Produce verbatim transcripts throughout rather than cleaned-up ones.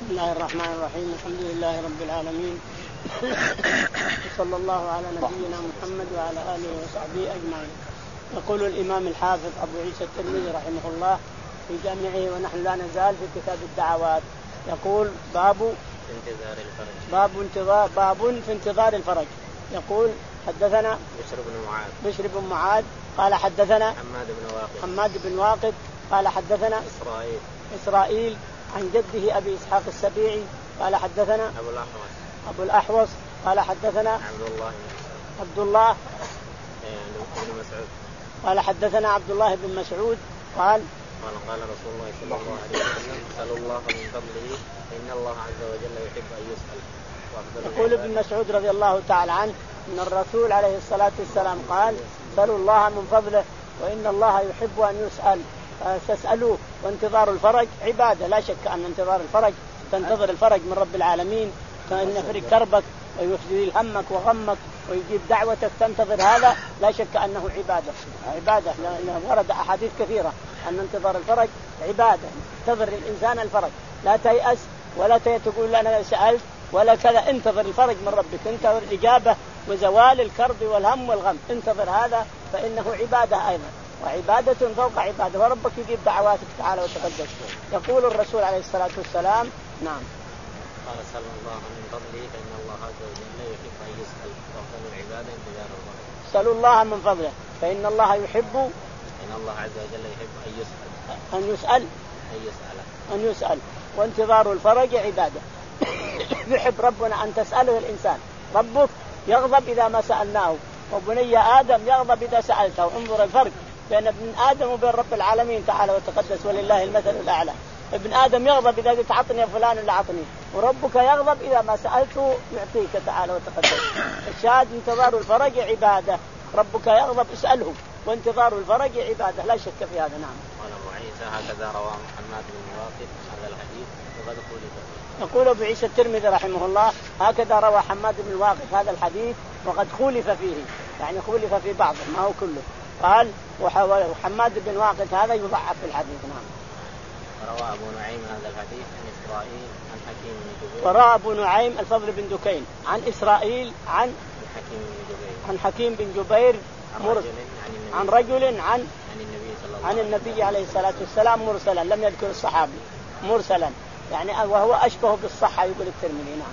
بسم الله الرحمن الرحيم. الحمد لله رب العالمين وصلى الله على نبينا محمد وعلى آله وصحبه أجمعين. يقول الإمام الحافظ أبو عيسى الترمذي رحمه الله في جامعه ونحن لا نزال في كتاب الدعوات. يقول باب انتظار الفرج باب انتظار باب في انتظار الفرج. يقول حدثنا بشر بن معاذ بشر بن معاذ قال حدثنا حماد بن واقد حماد بن واقد قال حدثنا إسرائيل إسرائيل عن جده أبي إسحاق السبيعي قال حدثنا أبو الأحوص أبو الأحوص قال حدثنا عبد الله عبد الله بن مسعود قال حدثنا عبد الله بن مسعود قال قال قال رسول الله صلى الله عليه وسلم سألوا الله من فضله فإن الله عز وجل يحب أن يسأل. يقول ابن مسعود رضي الله تعالى عنه أن الرسول عليه الصلاة والسلام قال سألوا الله من فضله وإن الله يحب أن يسأل فسألوه. وانتظار الفرج عبادة لا شك أن انتظار الفرج تنتظر الفرج من رب العالمين فإن يفرج كربك ويفزيل همك وغمك ويجيب دعوتك تنتظر هذا لا شك أنه عبادة عبادة لأنه ورد أحاديث كثيرة أن انتظار الفرج عبادة. انتظر الإنسان الفرج لا تيأس ولا تقول أنا سألت ولا كذا. انتظر الفرج من ربك انتظر الإجابة وزوال الكرب والهم والغم انتظر هذا فإنه عبادة أيضا وعبادة فوق عبادة وربك يجيب دعواتك تعالى وتقدس. يقول الرسول عليه الصلاة والسلام نعم قال سأل الله من فضله فإن الله عز وجل يحب أن يسأل وأفضل العبادة انتظار الله. سألوا الله من فضله فإن الله يحب إن الله عز وجل يحب أن يسأل أن يسأل أن يسأل أن يسأل وانتظار الفرج عبادة. يحب ربنا أن تسأله الإنسان. ربك يغضب إذا ما سألناه وبني آدم يغضب إذا سألته. انظر الفرق بين ابن آدم وبين رب العالمين تعالى وتقدس ولله المثل الأعلى. ابن آدم يغضب إذا قلت عطني فلان ولا عطني وربك يغضب إذا ما سألته يعطيك تعالى وتقدس. الشاهد انتظار الفرج عبادة. ربك يغضب اسأله وانتظار الفرج عبادة لا شك في هذا. نعم. قال أبو عيسى هكذا رواه محمد بن واقد هذا الحديث وقد خولف. يقول أبو عيسى الترمذي رحمه الله هكذا روى حماد بن واقد هذا الحديث وقد خولف فيه يعني خولف في بعضه ما هو كله. قال وحماد بن واقد هذا يضعف في الحديث. نعم. وروى أبو نعيم هذا الحديث عن إسرائيل عن حكيم بن جبير. وروى أبو نعيم الفضل بن دكين عن إسرائيل عن حكيم بن جبير عن حكيم بن جبير عن رجل عن عن النبي صلى الله عن النبي عليه الصلاة والسلام مرسلا لم يذكر الصحابي مرسلا يعني وهو أشبه بالصحة يقول الترمذي. نعم.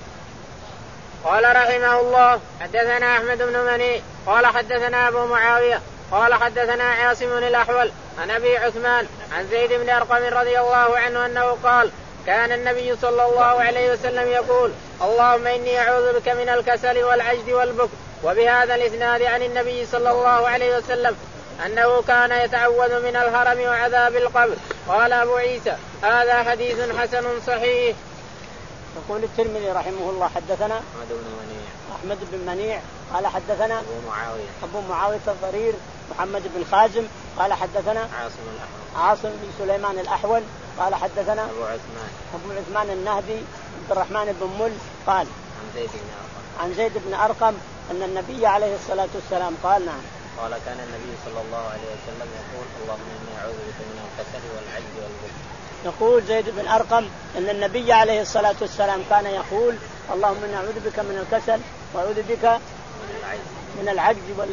قال رحمه الله حدثنا أحمد بن مني قال حدثنا أبو معاوية قال حدثنا عاصم الأحول عن أبي عثمان عن زيد بن أرقم رضي الله عنه أنه قال كان النبي صلى الله عليه وسلم يقول اللهم إني أعوذ بك من الكسل والعجز والبكر. وبهذا الإسناد عن النبي صلى الله عليه وسلم أنه كان يتعوذ من الهرم وعذاب القبر. قال أبو عيسى هذا حديث حسن صحيح. يقول الترمذي رحمه الله حدثنا أحمد بن منيع أحمد بن منيع قال حدثنا أبو معاوية أبو معاوية الضرير محمد بن خازم قال حدثنا عاصم الأحول عاصم بن سليمان الأحول قال حدثنا أبو عثمان أبو عثمان النهدي عبد الرحمن بن مل قال عن زيد بن أرقم عن زيد بن أرقم أن النبي عليه الصلاة والسلام قال نعم قال كان النبي صلى الله عليه وسلم يقول اللهم إني أعوذ بك من الكسل والعجز والبكر. يقول زيد بن أرقم أن النبي عليه الصلاة والسلام كان يقول اللهم إني أعوذ بك من الكسل وأعوذ بك من العجز من العجز وال...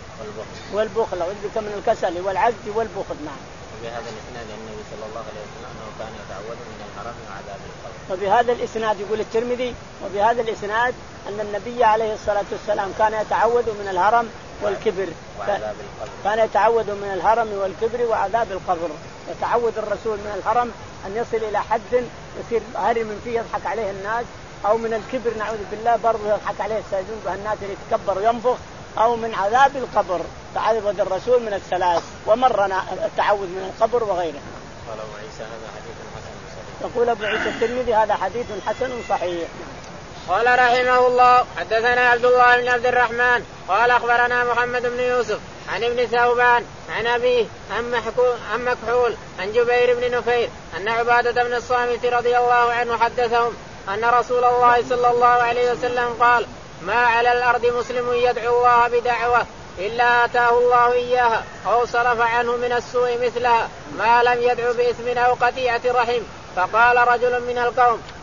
والبخل. أعوذ بك من الكسل والعجز والبخل. نعم. وبهذا الإسناد النبي صلى الله عليه وسلم أنه كان يتعوذ من الهرم وعذاب القبر. وبهذا الإسناد يقول الترمذي وبهذا الإسناد أن النبي عليه الصلاة والسلام كان يتعوذ من الهرم والكبر وعذاب القبر. كان يتعوذ من الهرم والكبر وعذاب القبر. يتعوذ الرسول من الهرم أن يصل إلى حد يصير هرم فيه يضحك عليه الناس أو من الكبر نعوذ بالله برضه يضحك عليه الساجون الناس اللي يتكبر وينفخ أو من عذاب القبر. تعوذ الرسول من الثلاث ومرنا التعوذ من القبر وغيره. قال أبو عيسى هذا حديث حسن صحيح. يقول أبو عيسى الترمذي هذا حديث حسن صحيح. قال رحمه الله حدثنا عبد الله بن عبد الرحمن قال أخبرنا محمد بن يوسف عن ابن ثوبان عن أبيه عن مكحول عن جبير بن نفير أن عبادة بن الصامت رضي الله عنه حدثهم أن رسول الله صلى الله عليه وسلم قال ما على الأرض مسلم يدعو الله بدعوة إلا آتاه الله إياها أو صرف عنه من السوء مثلها ما لم يدعو بإثم أو قطيعة رحم. فقال رجل من القوم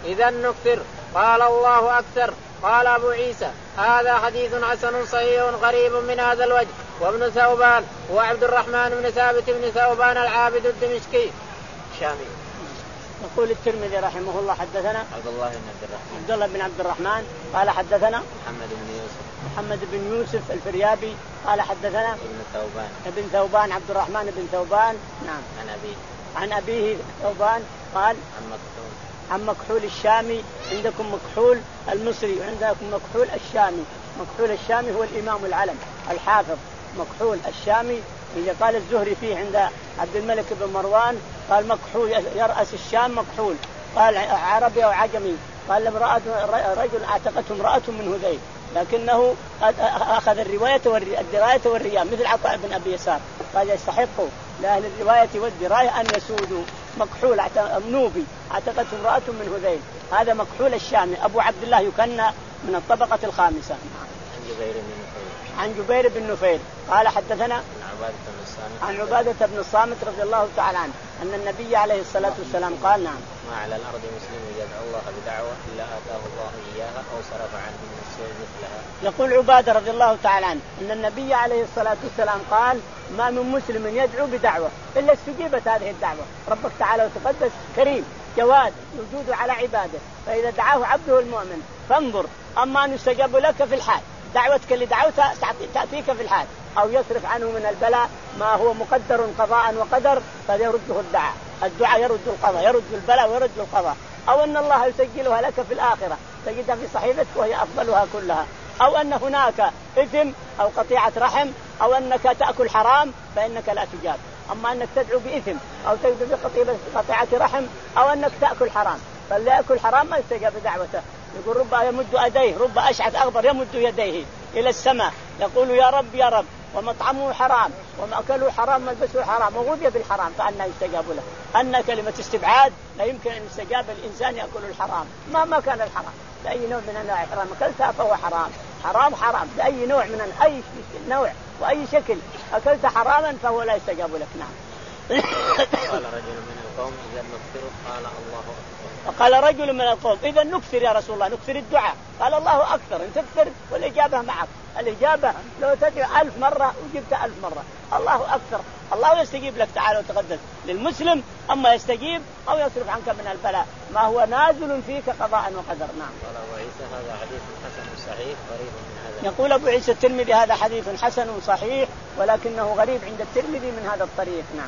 إذا نكثر. قال الله أكثر. قال أبو عيسى هذا حديث حسن صحيح غريب من هذا الوجه. وابن ثوبان هو عبد الرحمن بن ثابت بن ثوبان العابد الدمشقي الشامي. يقول الترمذي رحمه الله حدثنا عبد الله بن عبد الرحمن عبد الله بن عبد الرحمن قال حدثنا محمد بن يوسف محمد بن يوسف الفريابي قال حدثنا ابن ثوبان ابن ثوبان عبد الرحمن بن ثوبان نعم عن أبيه عن أبيه ثوبان قال عن مكحول عن مكحول الشامي. عندكم مكحول المصري وعندكم مكحول الشامي. مكحول الشامي هو الإمام العلم الحافظ. مكحول الشامي إذا قال الزهري فيه عند عبد الملك بن مروان قال مكحول يرأس الشام مكحول. قال عربي أو عجمي. قال امرأة رجل اعتقته امرأة من هذيل لكنه أخذ الرواية والدراية والرياء مثل عطاء بن أبي يسار. قال يستحق لأهل الرواية والدراية أن يسودوا. مكحول نوبي اعتقته امرأة من هذيل. هذا مكحول الشامي أبو عبد الله يكنى من الطبقة الخامسة. عن جبير بن نفيل عن جبير بن نفيل قال حدثنا عن عبادة بن الصامت عن عبادة بن الصامت رضي الله تعالى عنه أن النبي عليه الصلاة والسلام قال نعم ما على الأرض مسلم يدعو الله بدعوة إلا آتاه الله إياها أو صرف عنه من السوء مثلها. يقول عبادة رضي الله تعالى عنه أن النبي عليه الصلاة والسلام قال ما من مسلم يدعو بدعوة إلا استجيبت هذه الدعوة. ربك تعالى وتقدس كريم جواد يجود على عباده فإذا دعاه عبده المؤمن فانظر أما أن يستجاب لك في الحال دعوتك اللي دعوتها تأتيك في الحال أو يصرف عنه من البلاء ما هو مقدر قضاء وقدر فيرده الدعاء. الدعاء يرد القضاء يرد البلاء ويرد القضاء. أو أن الله يسجلها لك في الآخرة تجدها في صحيفتك وهي أفضلها كلها. أو أن هناك إثم أو قطيعة رحم أو أنك تأكل حرام فإنك لا تجاب. أما أنك تدعو بإثم أو تدعو بقطيعة رحم أو أنك تأكل حرام فاللي يأكل حرام ما يستجاب دعوته. يقول رب يمد يديه رب أشعث أغبر يمد يديه إلى السماء يقول يا رب يا رب ومطعمه حرام ومأكله حرام ملبسه حرام وغذي بالحرام فأنا يستجاب له. أن كلمة استبعاد لا يمكن أن يستجاب الإنسان يأكل الحرام ما ما كان الحرام بأي نوع من أنواع الحرام أكلتها فهو حرام. حرام حرام بأي نوع من أي نوع وأي شكل أكلت حراما فهو لا يستجاب لك. نعم. قال رجل من القوم إذا نكثر قال الله أكثر. وقال رجل من القوم إذا نكثر يا رسول الله نكثر الدعاء. قال الله أكثر إن تكثر والإجابة معك. الإجابة لو تدعو ألف مرة وجبت ألف مرة الله أكثر. الله يستجيب لك تعالى وتقدس للمسلم أما يستجيب أو يصرف عنك من البلاء ما هو نازل فيك قضاء وقدر. نعم. قال أبو عيسى هذا حديث حسن صحيح غريب من هذا. يقول أبو عيسى الترمذي هذا حديث حسن صحيح ولكنه غريب عند الترمذي من هذا الطريق. نعم.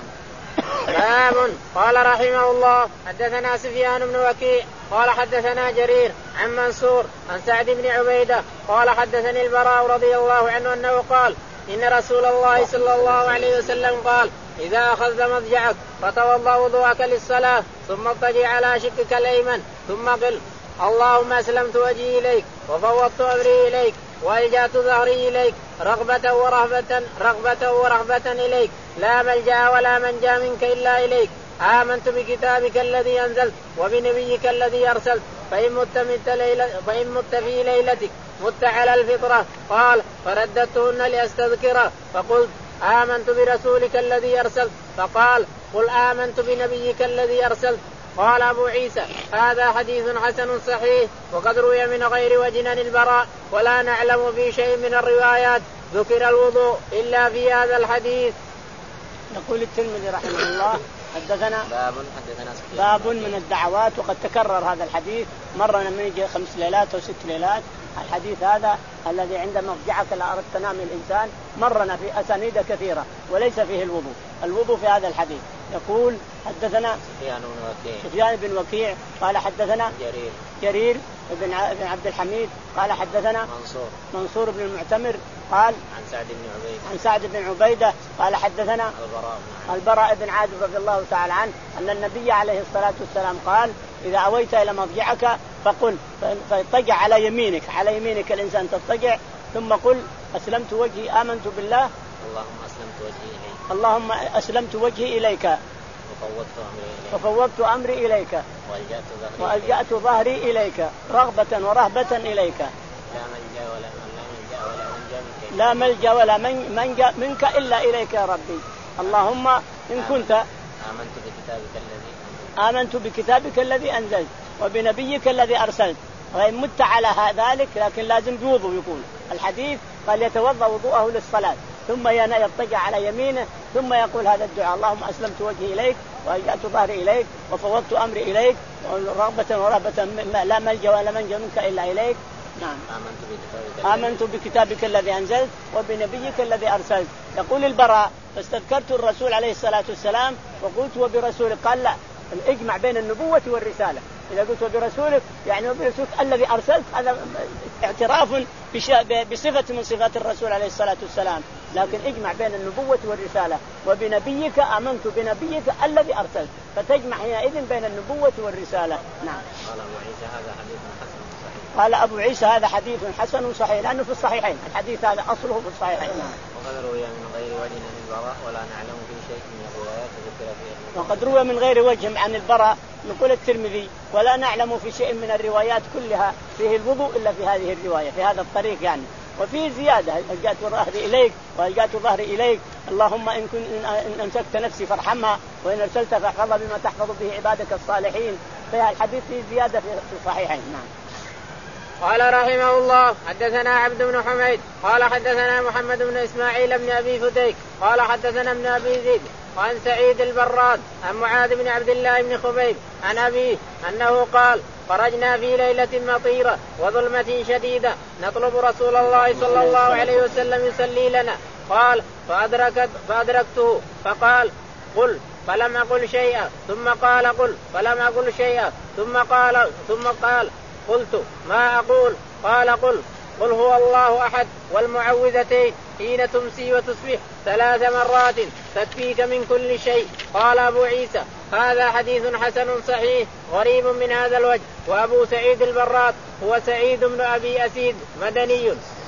باب. قال رحمه الله حدثنا سفيان بن وكيع قال حدثنا جرير عن منصور عن سعد بن عبيدة قال حدثني البراء رضي الله عنه أنه قال إن رسول الله صلى الله عليه وسلم قال إذا أخذت مضجعك فتوضأ وضوءك للصلاة ثم اضطجع على شقك الأيمن ثم قل اللهم أسلمت وجهي إليك وفوضت أمري إليك وألجأت ظهري إليك رغبة ورهبة رغبة ورهبة إليك لا ملجأ ولا منجا منك إلا إليك آمنت بكتابك الذي أنزلت وبنبيك الذي أرسلت فإن مت, مت, ليلة فإن مت في ليلتك مت على الفطرة. قال فرددتهن لأستذكره فقلت آمنت برسولك الذي أرسلت فقال قل آمنت بنبيك الذي أرسلت. قال أبو عيسى هذا حديث حسن صحيح وقد روي من غير وجه عن البراء ولا نعلم في شيء من الروايات ذكر الوضوء إلا في هذا الحديث. يقول الترمذي رحمه الله حدثنا باب حدثنا باب من الدعوات وقد تكرر هذا الحديث مرنا من يجي خمس ليلات أو ست ليلات. الحديث هذا الذي عند مضجعك لا أردت تنام الإنسان مرنا في أسانيد كثيرة وليس فيه الوضوء. الوضوء في هذا الحديث. يقول حدثنا سفيان بن وكيع سفيان بن وكيع قال حدثنا جرير جرير بن عبد الحميد قال حدثنا منصور منصور بن المعتمر قال عن سعد بن عبيدة عن سعد بن عبيدة قال حدثنا البراء البراء بن عازب رضي الله تعالى عنه أن النبي عليه الصلاة والسلام قال إذا أويت إلى مضجعك فقل فاضطجع على يمينك على يمينك الإنسان تضطجع ثم قل أسلمت وجهي آمنت بالله اللهم أسلمت وجهي إليك اللهم أسلمت وجهي إليك وفوضت أمري إليك وفوضت أمري إليك وألجأت ظهري وألجأت ظهري إليك رغبة ورهبة إليك لا ملجأ ولا منجا منك لا ملجأ ولا من منك إلا إليك يا ربي. اللهم إن كنت آمنت بكتابك الذي آمنت بكتابك الذي أنزلت وبنبيك الذي أرسلت. وإن مت على ذلك لكن لازم بوضوء يكون الحديث. قال يتوضأ وضوءه للصلاة ثم يضطجع على يمينه ثم يقول هذا الدعاء: اللهم أسلمت وجهي إليك وألجأت ظهري إليك وفوضت أمري إليك رغبة ورهبة لا ملجأ ولا منجأ منك إلا إليك. نعم. آمنت بكتابك الذي أنزلت وبنبيك الذي أرسلت. يقول البراء: فاستذكرت الرسول عليه الصلاة والسلام وقلت وبرسولك. قال لا، اجمع بين النبوة والرسالة. إذا قلت وبرسولك يعني وبرسولك الذي أرسلت، هذا اعتراف بصفة من صفات الرسول عليه الصلاة والسلام، لكن اجمع بين النبوة والرسالة. وبنبيك آمنت بنبيك الذي أرسلت، فتجمع حينئذ بين النبوة والرسالة. نعم. قال أبو عيسى هذا حديث حسن صحيح لأنه في الصحيحين، الحديث هذا أصله في الصحيحين. وقد روي من غير وجه عن البراء ولا نعلم في شيء من الروايات ذكر فيه. وقد روي من غير وجه عن البراء نقول الترمذي ولا نعلم في شيء من الروايات كلها فيه الوضوء إلا في هذه الرواية في هذا الطريق يعني. وفيه زيادة: ألجأت ظهري إليك وألجأت ظهري إليك، اللهم إن كنت إن أمسكت نفسي فارحمها وإن أرسلت فاحفظها بما تحفظ به عبادك الصالحين. فيها الحديث فيه زيادة في الصحيحين. نعم. قال رحمه الله: حدثنا عبد بن حميد قال حدثنا محمد بن إسماعيل بن أبي فديك قال حدثنا ابن أبي زيد عن سعيد البراد عن معاذ بن عبد الله بن خبيب عن أبيه أنه قال: خرجنا في ليلة مطيرة وظلمة شديدة نطلب رسول الله صلى الله عليه وسلم يصلي لنا. قال: فأدركت فأدركته فقال: قل، فلم أقل شيئا، ثم قال: قل، فلم أقل شيئا، ثم قال ثم قال قلت: ما أقول؟ قال: قل قل هو الله أحد والمعوذتين حين تمسي وتصبح ثلاث مرات تكفيك من كل شيء. قال أبو عيسى: هذا حديث حسن صحيح غريب من هذا الوجه. وأبو سعيد البراد هو سعيد بن أبي أسيد مدني.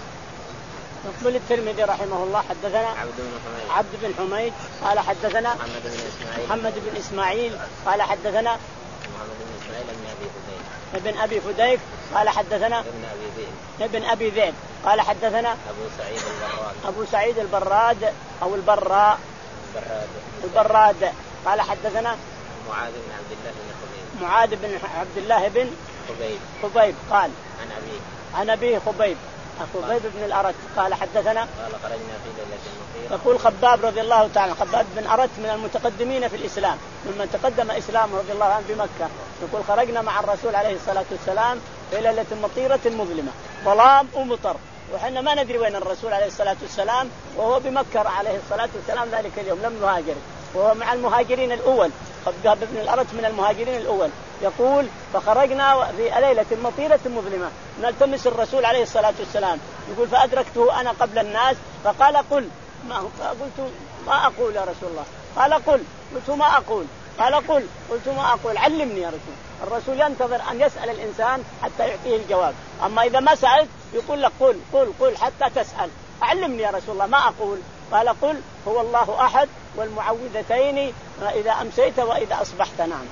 يقول الترمذي رحمه الله: حدثنا عبد بن حميد عبد بن حميد قال حدثنا محمد بن إسماعيل محمد بن إسماعيل قال حدثنا محمد بن إسماعيل بن أبي فديك ابن أبي فديك قال حدثنا ابن أبي ذئب ابن أبي ذئب قال حدثنا أبو سعيد البراد أبو سعيد البراد أو البراء البراد البراد قال حدثنا معاذ بن عبد الله بن خبيب معاذ بن عبد الله بن خبيب خبيب قال عن أبيه عن أبيه خبيب خبيب بن الأرت قال حدثنا قال: خرجنا في ليلة مطيرة. يقول خباب رضي الله تعالى خباب بن أرت من المتقدمين في الإسلام ممن تقدم إسلامه رضي الله عنه بمكة. يقول: خرجنا مع الرسول عليه الصلاة والسلام في ليلة مطيرة مظلمة ظلام ومطر، وحنا ما ندري وين الرسول عليه الصلاة والسلام وهو بمكة عليه الصلاة والسلام ذلك اليوم لم يهاجر، وهو مع المهاجرين الأول. خباب بن الأرت من المهاجرين الأول. يقول: فخرجنا في ليلة مطيرة مظلمة نلتمس الرسول عليه الصلاة والسلام. يقول: فأدركته أنا قبل الناس فقال: قل. ما قلت: ما أقول يا رسول الله. قال: قل. قلت: ما أقول. قال: قل. قلت: ما أقول. علمني يا رسول. الرسول ينتظر أن يسأل الإنسان حتى يعطيه الجواب، أما إذا ما سألت يقول لك: قل قل قل حتى تسأل. علمني يا رسول الله. ما أقول. قال: قل هو الله أحد والمعوذتين إذا أمسيت وإذا أصبحت. نعم.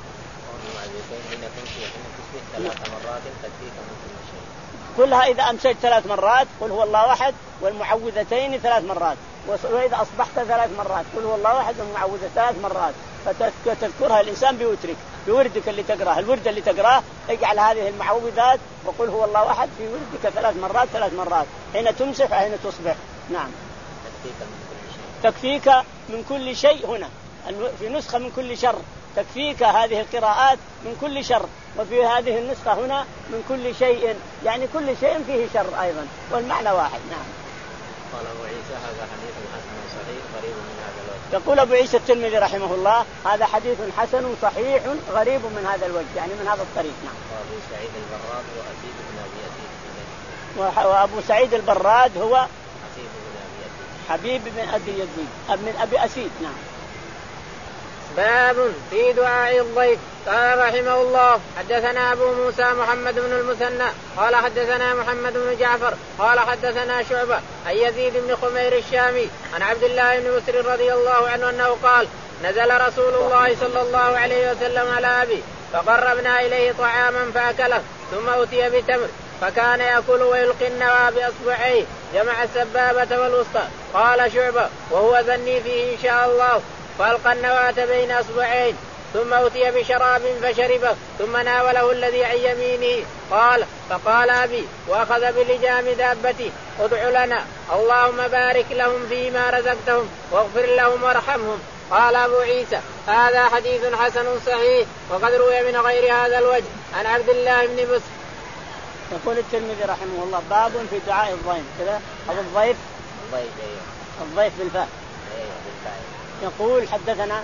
كلها إذا أمسيت ثلاث مرات قل هو الله أحد والمعوذتين ثلاث مرات، وإذا أصبحت ثلاث مرات قل هو الله أحد والمعوذتين ثلاث مرات، فتذكرها الإنسان بوترك بوردك اللي تقرأه. الورد اللي تقرأه اجعل هذه المعوذات وقل هو الله أحد في وردك ثلاث مرات ثلاث مرات حين تمسح وحين تصبح. نعم. تكفيك من كل شيء. هنا في نسخة من كل شر. تكفيك هذه القراءات من كل شر، وفي هذه النسخة هنا من كل شيء، يعني كل شيء فيه شر أيضا، والمعنى واحد. نعم. قال أبو عيسى: هذا حديث حسن صحيح غريب من هذا الوجه. يقول أبو عيسى الترمذي رحمه الله: هذا حديث حسن صحيح غريب من هذا الوجه، يعني من هذا الطريق. نعم. وأبو سعيد البراد وأسيد بن أبي أسيد. وأبو سعيد البراد هو حبيب بن أبي أسيد. حبيب بن أبي يزيد من أبي أسيد. نعم. باب في دعاء الضيف. قال رحمه الله: حدثنا أبو موسى محمد بن المثنى قال حدثنا محمد بن جعفر قال حدثنا شعبة عن يزيد بن خمير الشامي عن عبد الله بن مسر رضي الله عنه أنه قال: نزل رسول الله صلى الله عليه وسلم على أبي فقربنا إليه طعاما فأكله، ثم أتي بتمر فكان يأكل ويلقي النوى بأصبعيه جمع السبابة والوسطى. قال شعبة وهو ذني فيه إن شاء الله، فألقى النواة بين أصبعين ثم أتي بشراب فشربه ثم ناوله الذي عن يمينه قال فقال أبي وأخذ بلجام دابته ادع لنا اللهم بارك لهم فيما رزقتهم واغفر لهم وارحمهم. قال أبو عيسى هذا حديث حسن صحيح وقد روي من غير هذا الوجه عن عبد الله بن بسر. يقول الترمذي رحمه الله باب في دعاء الضيف كذا أو الضيف الضيف الضيف بالفاء. يقول حدثنا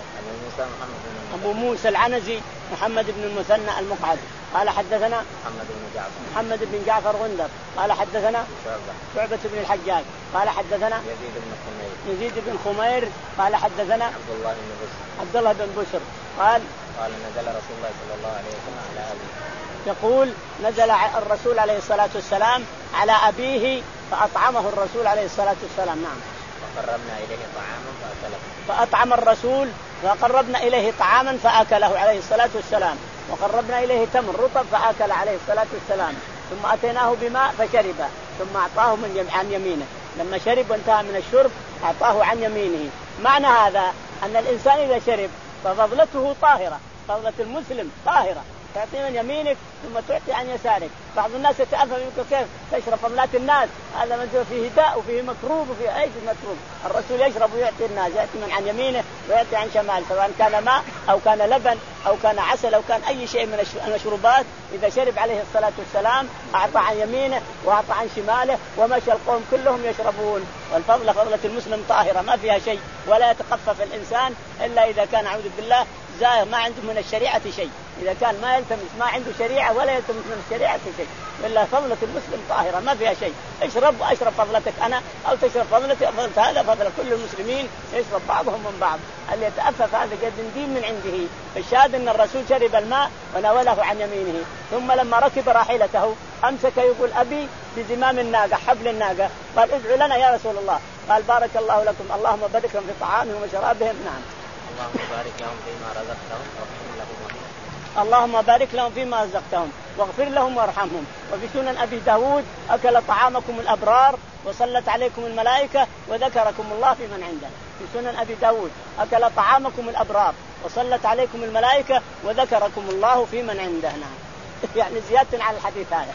أبو موسى العنزي محمد بن المثنى المقعد قال حدثنا محمد بن جعفر محمد بن جعفر غندر قال حدثنا شعبة شعبة بن الحجاج قال حدثنا يزيد بن خمير يزيد بن خمير قال حدثنا عبد الله بن بسر عبد الله بن بسر قال قال نزل رسول الله صلى الله عليه وسلم على أبيه. يقول نزل الرسول عليه الصلاة والسلام على أبيه فأطعمه الرسول عليه الصلاة والسلام. نعم. فقربنا إليه طعاما فأكله. فأطعم الرسول فقربنا إليه طعاما فأكله عليه الصلاة والسلام وقربنا إليه تمر رطب فأكل عليه الصلاة والسلام ثم أتيناه بماء فشرب ثم أعطاه من عن يمينه لما شرب وانتهى من الشرب أعطاه عن يمينه. معنى هذا أن الإنسان إذا شرب ففضلته طاهرة فضلة المسلم طاهرة تعطي من يمينك ثم تعطي عن يسارك. بعض الناس يتأفف يقول كيف تشرب فضلات الناس هذا من فيه داء وفيه مكروب وفيه أي مكروب. الرسول يشرب ويعطي الناس يأتي من عن يمينه ويأتي عن شماله سواء كان ماء أو كان لبن أو كان عسل أو كان أي شيء من المشروبات إذا شرب عليه الصلاة والسلام أعطى عن يمينه وأعطى عن شماله ومشى القوم كلهم يشربون. والفضلة فضلة المسلم طاهرة ما فيها شيء ولا يتقفف الإنسان إلا إذا كان أعوذ بالله زائر ما عنده من الشريعة شيء. إذا كان ما يلتمس ما عنده شريعة ولا يلتمس من الشريعة شيء إلا فضلة المسلم طاهرة ما فيها شيء. اشرب وأشرب فضلتك أنا أو تشرب فضلتي فضلت هذا فضل كل المسلمين يشرب بعضهم من بعض. اللي يتأفف هذا قد دين من عنده. الشاهد أن الرسول شرب الماء وناوله عن يمينه ثم لما ركب راحلته أمسك يقول أبي بزمام الناقة حبل الناقة قال ادعوا لنا يا رسول الله. قال بارك الله لكم اللهم بارك لهم في طعامهم وشرابهم. نعم. اللهم بارك لهم فيما رزقتهم واغفر لهم وارحمهم. اللهم بارك لهم فيما رزقتهم واغفر لهم وارحمهم. وفي سنن أبي داود أكل طعامكم الأبرار وصلت عليكم الملائكة وذكركم الله في من عنده. في سنن أبي داود أكل طعامكم الأبرار وصلت عليكم الملائكة وذكركم الله في من عنده. نعم. يعني زيادة على الحديث هذا.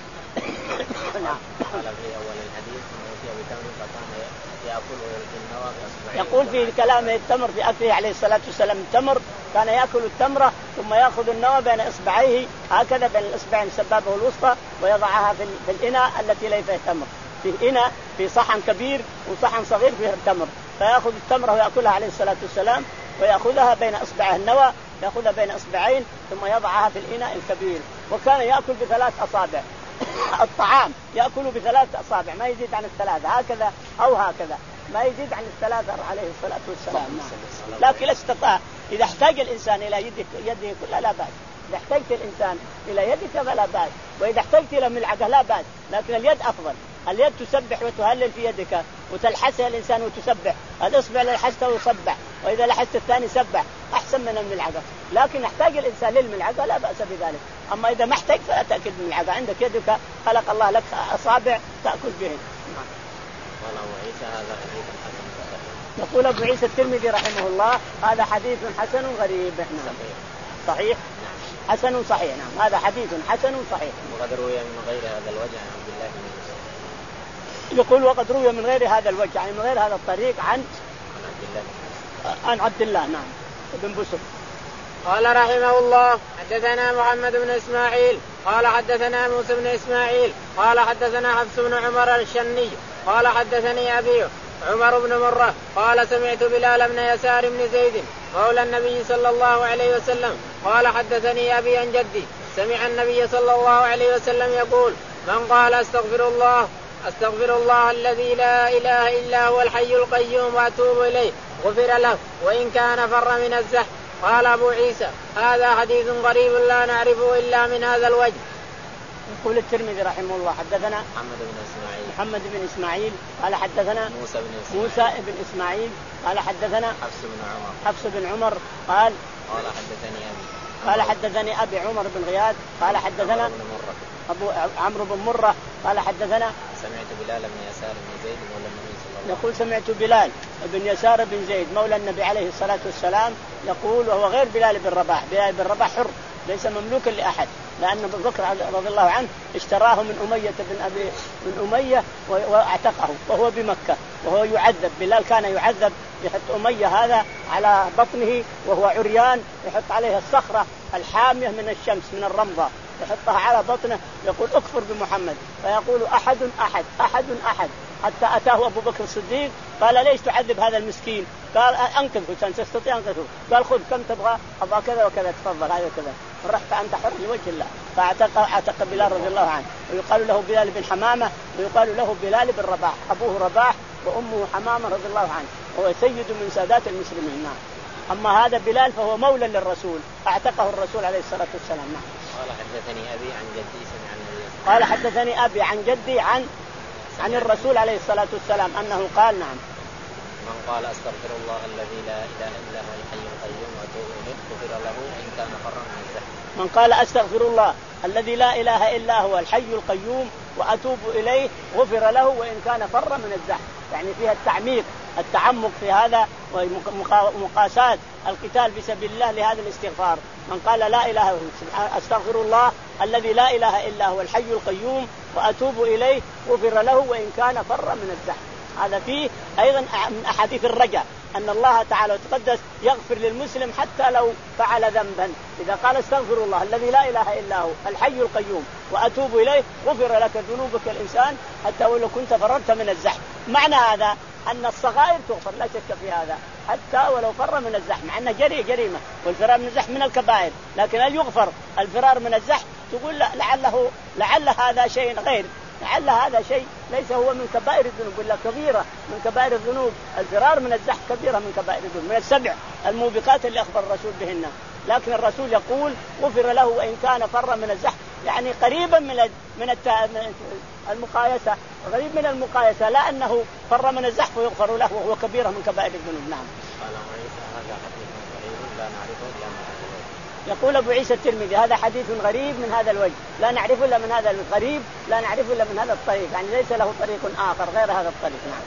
نعم. قال في أول الحديث بتمر فكان يأكل النوى بأصبعيه. يقول في كلامه التمر في أكله عليه الصلاة والسلام التمر كان يأكل التمرة ثم يأخذ النوى بين إصبعيه هكذا بين الإصبعين سبابه الوسطى ويضعها في الإناء التي ليس فيه تمر. في إناء في صحن كبير وصحن صغير فيه التمر فيأخذ التمرة ويأكلها عليه الصلاة والسلام ويأخذها بين إصبعه النوى يأخذها بين إصبعين ثم يضعها في الإناء الكبير. وكان يأكل بثلاث أصابع. الطعام يأكل بثلاث أصابع ما يزيد عن الثلاثة هكذا أو هكذا ما يزيد عن الثلاثة عليه الصلاة والسلام. لكن استطاع إذا احتاج الإنسان إلى يدك يده كلها لا بأس. إذا احتجت الإنسان إلى يدك فلا بأس وإذا احتجت إلى ملعقة لا بأس. لكن اليد أفضل. اليد تسبح وتهلل في يدك وتلحسها الإنسان وتسبح. الإصبع للحسته وصبح وإذا لحست الثاني سبح أحسن من الملعقة. لكن احتاج الإنسان للملعقة لا بأس بذلك. أما إذا ما احتاج فلا تأكل بالملعقة. عندك يدك خلق الله لك أصابع تأكل بهن. قال أبو عيسى هذا حديث حسن صحيح. يقول أبو عيسى الترمذي رحمه الله هذا حديث حسن غريب. نعم. صحيح حسن صحيح. نعم هذا حديث حسن صحيح. وقد روي من غير هذا الوجه عن عبد الله بن مسعود. يقول وقد روي من غير هذا الوجه يعني من غير هذا الطريق عن عن عبد الله عن عبد الله. نعم بن بسر. قال رحمه الله حدثنا محمد بن إسماعيل قال حدثنا موسى بن إسماعيل قال حدثنا حفص بن عمر الشني قال حدثني أبي عمر بن مرة قال سمعت بلال بن يسار بن زيد مولى النبي صلى الله عليه وسلم قال حدثني أبي عن جدي سمع النبي صلى الله عليه وسلم يقول من قال استغفر الله استغفر الله الذي لا إله إلا هو الحي القيوم وأتوب إليه غفر له وإن كان فر من الزحف. قال أبو عيسى هذا حديث غريب لا نعرفه إلا من هذا الوجه. يقول الترمذي رحمه الله حدثنا محمد بن إسماعيل محمد بن إسماعيل قال حدثنا موسى بن إسماعيل موسى بن إسماعيل قال حدثنا حفص بن عمر حفص بن عمر قال قال حدثني أبي قال حدثني أبي عمر بن غياث قال حدثنا أبو عمرو بن مرة قال حدثنا سمعت بلال بن يسار بن زيد مولى النبي صلى الله يقول سمعت بلال بن يسار بن زيد مولى النبي عليه الصلاة والسلام يقول، وهو غير بلال بن رباح، بلال بن رباح حر ليس مملوكا لأحد، لأن أبو بكر رضي الله عنه اشتراه من أمية بن أبي من أمية واعتقه وهو بمكة وهو يعذب. بلال كان يعذب، يحط أمية هذا على بطنه وهو عريان، يحط عليه الصخرة الحامية من الشمس من الرمضة، يحطها على بطنه، يقول اكفر بمحمد، فيقول أحد أحد أحد أحد، حتى أتاه أبو بكر الصديق قال ليش تعذب هذا المسكين؟ قال أنقذه، كان تستطيع أنقذه. قال خذ كم تبغى؟ أبغى كذا وكذا، تفضل هذا كذا. فرحت أنت حر لوجه الله. فاعتق اعتق بلال رضي الله عنه، ويقال له بلال بن حمامة، ويقال له بلال بن رباح، أبوه رباح وأمه حمامة رضي الله عنه، هو سيد من سادات المسلمين. نعم. أما هذا بلال فهو مولى للرسول، اعتقه الرسول عليه الصلاة والسلام. نعم. قال حدثني أبي عن جدي سمع النبي. قال حدثني أبي عن جدي عن عن الرسول عليه الصلاة والسلام أنه قال. نعم. من قال أستغفر الله الذي لا إله إلا هو الحي القيوم وأتوب إليه غفر له إن كان فرا من الزحف. من قال أستغفر الله الذي لا إله إلا هو الحي القيوم وأتوب إليه غفر له وإن كان فرا من الزحف. يعني فيها التعميق التعمق في هذا ومقاسات القتال في سبيل الله لهذا الاستغفار. من قال لا إله إلا هو أستغفر الله الذي لا إله إلا هو الحي القيوم وأتوب إليه غفر له وإن كان فرا من الزحف. هذا فيه أيضا من أحاديث الرجاء أن الله تعالى وتقدس يغفر للمسلم حتى لو فعل ذنبا. إذا قال استغفر الله الذي لا إله إلا هو الحي القيوم وأتوب إليه غفر لك ذنوبك الإنسان حتى ولو كنت فررت من الزحف. معنى هذا أن الصغائر تغفر لا شك في هذا حتى ولو فر من الزحف، مع أنه جري جريمة والفرار من الزحف من الكبائر، لكن هل يغفر الفرار من الزحف؟ تقول لعله لعل هذا شيء غير، لعل هذا شيء ليس هو من كبائر الذنوب ولا كبيرة من كبائر الذنوب. الفرار من الزحف كبيرة من كبائر الذنوب، من السبع الموبقات اللي أخبر الرسول بهن. لكن الرسول يقول غفر له وإن كان فر من الزحف، يعني قريبا من من المقايسة، قريب من المقايسة، لا أنه فر من الزحف ويغفر له وهو كبيرة من كبائر الذنوب. نعم. يقول أبو عيسى الترمذي هذا حديث غريب من هذا الوجه، لا نعرف إلا من هذا الغريب، لا نعرف إلا من هذا الطريق، يعني ليس له طريق آخر غير هذا الطريق. نعم.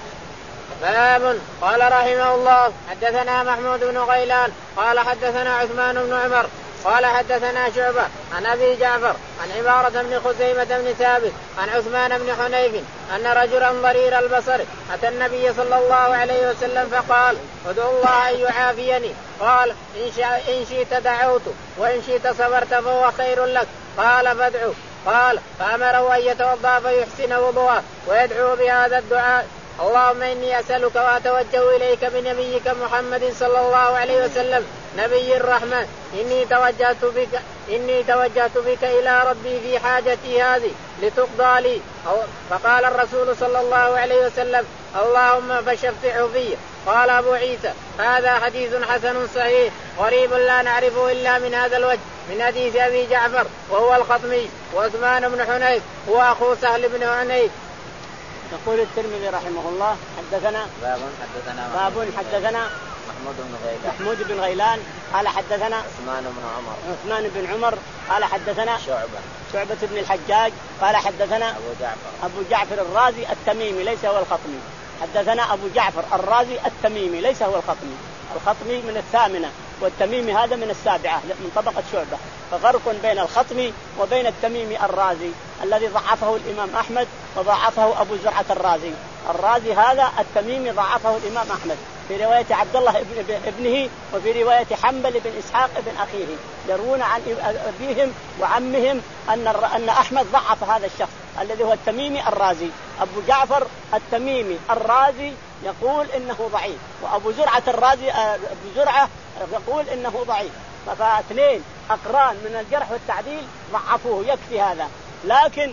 باب. قال رحمه الله حدثنا محمود بن غيلان قال حدثنا عثمان بن عمر قال حدثنا شعبة عن أبي جعفر عن عمارة بن خزيمة بن ثابت عن عثمان بن حنيف أن رجلا ضرير البصر أتى النبي صلى الله عليه وسلم فقال ادعو الله أن يعافيني. قال إن شئت دعوت وإن شئت صبرت فهو خير لك. قال فادعو. قال فأمره أن يتوضأ فيحسن وضوءه ويدعو بهذا الدعاء: اللهم إني أسألك وأتوجه إليك بنبيك محمد صلى الله عليه وسلم نبي الرحمن، إني توجهت بك إني توجهت بك إلى ربي في حاجتي هذه لتقضى لي. فقال الرسول صلى الله عليه وسلم: اللهم فشفعه فيه. قال أبو عيسى هذا حديث حسن صحيح غريب لا نعرفه إلا من هذا الوجه من حديث أبي جعفر وهو الخطمي، وعثمان بن حنيف هو أخو سهل بن حنيف. يقول الترمذي رحمه الله حدثنا باب حدثنا باب حدثنا محمود بن غيلان محمود بن غيلان قال حدثنا عثمان بن عمر عثمان بن عمر قال حدثنا شعبة شعبة بن الحجاج قال حدثنا أبو جعفر أبو جعفر الرازي التميمي ليس هو الخطمي. حدثنا أبو جعفر الرازي التميمي ليس هو الخطمي. الخطمي من الثامنة والتميمي هذا من السابعة من طبقة شعبة، ففرق بين الخطمي وبين التميمي الرازي الذي ضعفه الإمام أحمد وضعفه أبو زرعة الرازي. الرازي هذا التميمي ضعفه الإمام أحمد في رواية عبد الله ابنه وفي رواية حنبل بن إسحاق بن أخيه، يروون عن أبيهم وعمهم أن أن أحمد ضعف هذا الشخص الذي هو التميمي الرازي. أبو جعفر التميمي الرازي يقول إنه ضعيف، وأبو زرعة الرازي أبو زرعة يقول إنه ضعيف، فاثنين أقران من الجرح والتعديل ضعفوه يكفي هذا. لكن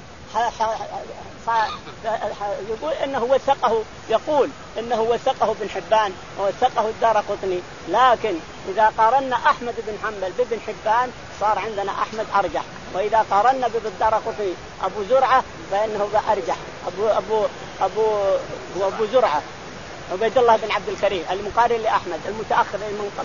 يقول إنه وثقه يقول إنه وثقه ابن حبان ووثقه الدارقطني، لكن إذا قارنا أحمد بن حنبل بابن حبان صار عندنا أحمد أرجح، وإذا قارنا بالدارقطني أبو زرعة فإنه أرجح. أبو أبو أبو أبو زرعة عبيد الله بن عبد الكريم المقارن لأحمد المتأخر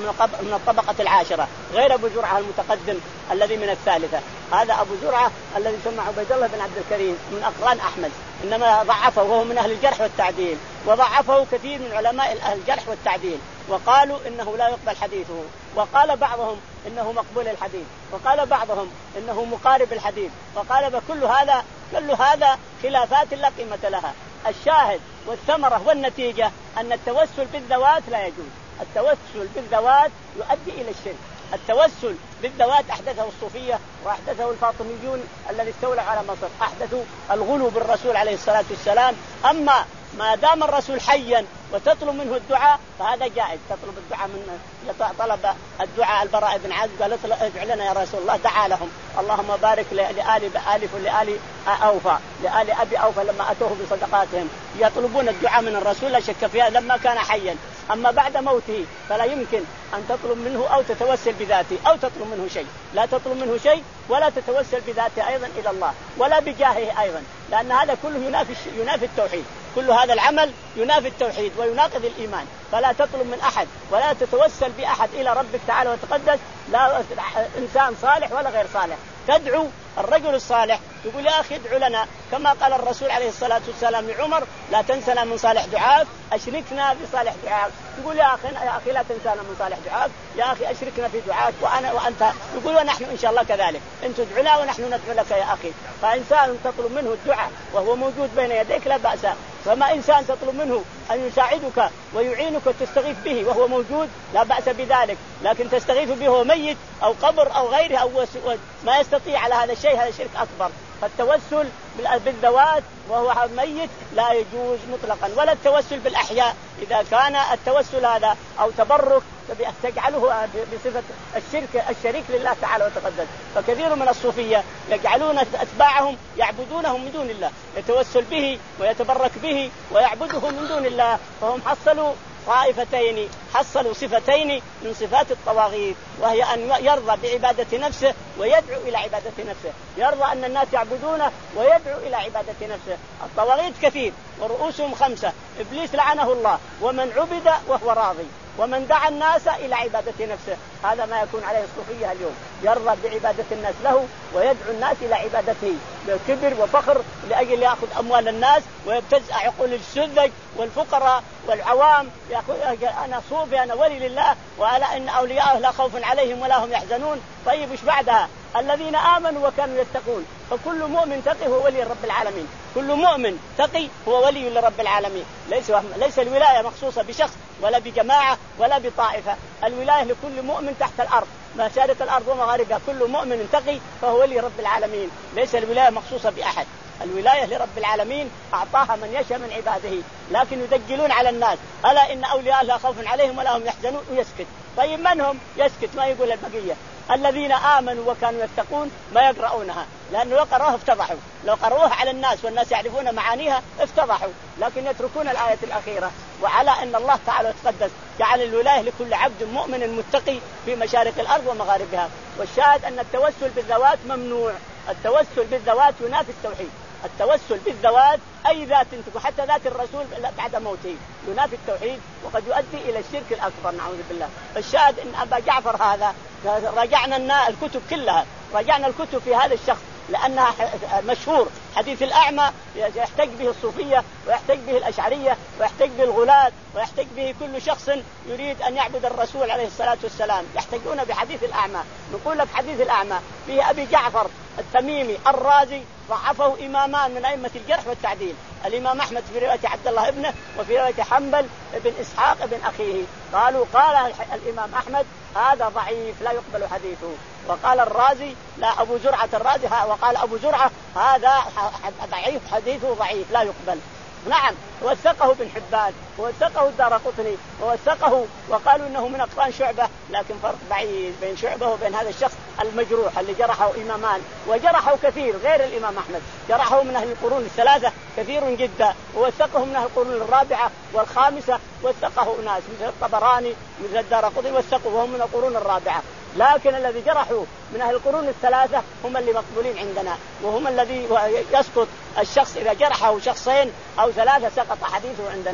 من الطبقة العاشرة غير أبو زرعة المتقدم الذي من الثالثة. هذا أبو زرعة الذي سمى عبيد الله بن عبد الكريم من أقران أحمد، إنما ضعفه وهو من أهل الجرح والتعديل، وضعفه كثير من علماء أهل الجرح والتعديل وقالوا إنه لا يقبل حديثه، وقال بعضهم إنه مقبول الحديث، وقال بعضهم إنه مقارب الحديث، وقال بكل هذا كل هذا خلافات لا قيمة لها. الشاهد والثمرة والنتيجة أن التوسل بالذوات لا يجوز. التوسل بالذوات يؤدي إلى الشرك. التوسل بالذوات أحدثه الصوفية وأحدثه الفاطميون الذي استولوا على مصر، أحدثوا الغلو بالرسول عليه الصلاة والسلام. أما ما دام الرسول حيا وتطلب منه الدعاء فهذا جائز. تطلب الدعاء من طلب الدعاء البراء بن عازب قال ادع لنا يا رسول الله، دعا لهم اللهم بارك لآل آلف لآل أوفى لآل أبي أوفى لما أتوه بصدقاتهم، يطلبون الدعاء من الرسول لا شك فيها لما كان حيا. أما بعد موته فلا يمكن أن تطلب منه أو تتوسل بذاته أو تطلب منه شيء، لا تطلب منه شيء ولا تتوسل بذاته أيضا إلى الله ولا بجاهه أيضا، لأن هذا كله ينافي ينافي التوحيد. كل هذا العمل ينافي التوحيد ويناقض الإيمان. فلا تطلب من أحد ولا تتوسل بأحد إلى ربك تعالى وتقدس، لا إنسان صالح ولا غير صالح. تدعو الرجل الصالح يقول يا أخي ادعو لنا كما قال الرسول عليه الصلاة والسلام لعمر لا تنسنا من صالح دعاءك أشركنا في صالح دعاءك. يقول يا أخي يا أخي لا تنسانا من صالح دعاءك، يا أخي أشركنا في دعاءك وأنا وأنت. يقول ونحن إن شاء الله كذلك، أنت تدعونا ونحن ندعو لك يا أخي. فإنسان تطلب منه الدعاء وهو موجود بين يديك لا بأس، فما إنسان تطلب منه أن يساعدك ويعينك وتستغيث به وهو موجود لا بأس بذلك، لكن تستغيث به وهو ميت أو قبر أو غيره أو ما يستطيع على هذا الشيء، هذا شرك أكبر. فالتوسل بالذوات وهو ميت لا يجوز مطلقا، ولا التوسل بالأحياء. إذا كان التوسل هذا أو تبرك تجعله بصفة الشرك الشريك لله تعالى وتقدس. فكثير من الصوفية يجعلون أتباعهم يعبدونهم من دون الله، يتوسل به ويتبرك به ويعبده من دون الله، فهم حصلوا طائفتين، حصلوا صفتين من صفات الطواغيت، وهي أن يرضى بعبادة نفسه ويدعو إلى عبادة نفسه، يرضى أن الناس يعبدونه ويدعو إلى عبادة نفسه. الطواغيت كثير ورؤوسهم خمسة، إبليس لعنه الله ومن عبد وهو راضي ومن دعا الناس إلى عبادة نفسه. هذا ما يكون عليه الصوفية اليوم، يرضى بعبادة الناس له ويدعو الناس إلى عبادته بكبر وفخر لأجل يأخذ أموال الناس ويبتزع عقول السذج والفقراء والعوام. يقول أنا صوفي أنا ولي لله وألا إن أولياءه لا خوف عليهم ولا هم يحزنون. طيب إيش بعدها؟ الذين آمنوا وكانوا يتقون. فكل مؤمن تقي هو ولي رب العالمين، كل مؤمن تقي هو ولي لرب العالمين. ليس ليس الولاية مخصوصة بشخص ولا بجماعة ولا بطائفة، الولاية لكل مؤمن تحت الأرض مشارق الأرض ومغاربها، كل مؤمن تقي فهو ولي رب العالمين. ليس الولاية مخصوصة بأحد، الولاية لرب العالمين أعطاها من يشاء من عباده، لكن يدجلون على الناس ألا إن أولياء لا خوف عليهم ولا هم يحزنون ويسكت. طيب من هم؟ يسكت ما يقول البقية. الذين آمنوا وكانوا يتقون ما يقرؤونها، لأنه لو قرأوها افتضحوا، لو قرأوها على الناس والناس يعرفون معانيها افتضحوا، لكن يتركون الآية الأخيرة. وعلى أن الله تعالى يتقدس جعل الولاية لكل عبد مؤمن متقي في مشارق الأرض ومغاربها. والشاهد أن التوسل بالذوات ممنوع. التوسل بالذوات ينافي التوحيد. التوسل بالذوات أي ذات تنتج حتى ذات الرسول بعد موته ينافي التوحيد وقد يؤدي إلى الشرك الأكبر نعوذ بالله. الشاهد أن أبا جعفر هذا راجعنا الكتب كلها، راجعنا الكتب في هذا الشخص لأنها مشهور. حديث الأعمى يحتج به الصوفية ويحتج به الأشعرية ويحتج به الغلاة ويحتج به كل شخص يريد أن يعبد الرسول عليه الصلاة والسلام، يحتجون بحديث الأعمى. نقول لك حديث الأعمى فيه أبي جعفر التميمي الرازي ضعفه إمامان من أئمة الجرح والتعديل، الإمام أحمد في رواية عبد الله ابنه وفي رواية حنبل بن إسحاق ابن أخيه. قالوا قال الإمام أحمد هذا ضعيف لا يقبل حديثه، وقال الرازي لا أبو زرعة الرازي وقال أبو زرعة هذا ضعيف حديثه ضعيف لا يقبل. نعم وثقه بن حبان ووثقه الدارقطني ووثقه وقالوا إنه من أقران شعبة، لكن فرق بعيد بين شعبة وبين هذا الشخص المجروح اللي جرحه إمامان، وجرحه كثير غير الإمام أحمد، جرحه من أهل القرون الثلاثة كثير جدا، ووثقه من أهل القرون الرابعة والخامسة، وثقه ناس مثل الطبراني مثل الدارقطني وثقه وهم من القرون الرابعة. لكن الذي جرحوا من أهل القرون الثلاثة هم اللي مقبولين عندنا، وهم الذي يسقط الشخص إذا جرحه شخصين أو ثلاثة سقط حديثه عندنا.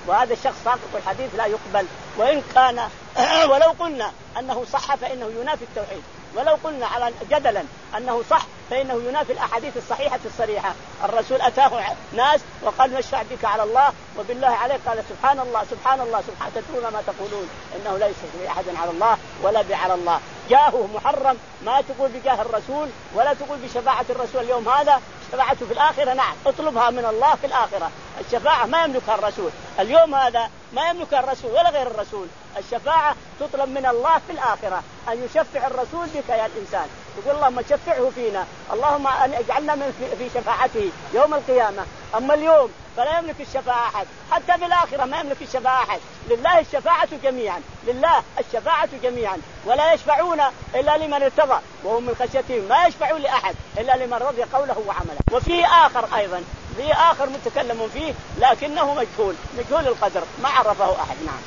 وهذا الشخص ساقط الحديث لا يقبل. وإن كان ولو قلنا أنه صح فإنه ينافي التوحيد، ولو قلنا على جدلا أنه صح فإنه ينافي الأحاديث الصحيحة الصريحة. الرسول أتاه ناس وقال نشفع بك على الله وبالله عليك، قال سبحان الله سبحان الله سبحان تدرون ما تقولون إنه ليس بأحد على الله ولا بعلى الله. جاهه محرم، ما تقول بجاه الرسول ولا تقول بشفاعة الرسول. اليوم هذا شفاعته في الآخرة، نعم اطلبها من الله في الآخرة. الشفاعة ما يملكها الرسول اليوم هذا، ما يملكها الرسول ولا غير الرسول. الشفاعة تطلب من الله في الآخرة، أن يشفع الرسول بك يا الإنسان، يقول اللهم شفعه فينا، اللهم أن اجعلنا من في شفاعته يوم القيامة. أما اليوم فلا يملك الشفاعة أحد، حتى في الآخرة ما يملك الشفاعة أحد. لله الشفاعة جميعا، لله الشفاعة جميعا، ولا يشفعون إلا لمن ارتضى وهم من خشيتهم، ما يشفعون لأحد إلا لمن رضي قوله وعمله. وفي آخر أيضا، في آخر متكلم فيه لكنه مجهول، مجهول القدر ما عرفه أحد. نعم.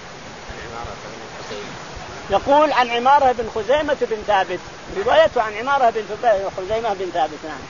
يقول عن عمارة بن خزيمة بن ثابت، روايته عن عمارة بن خزيمة بن ثابت. نعم.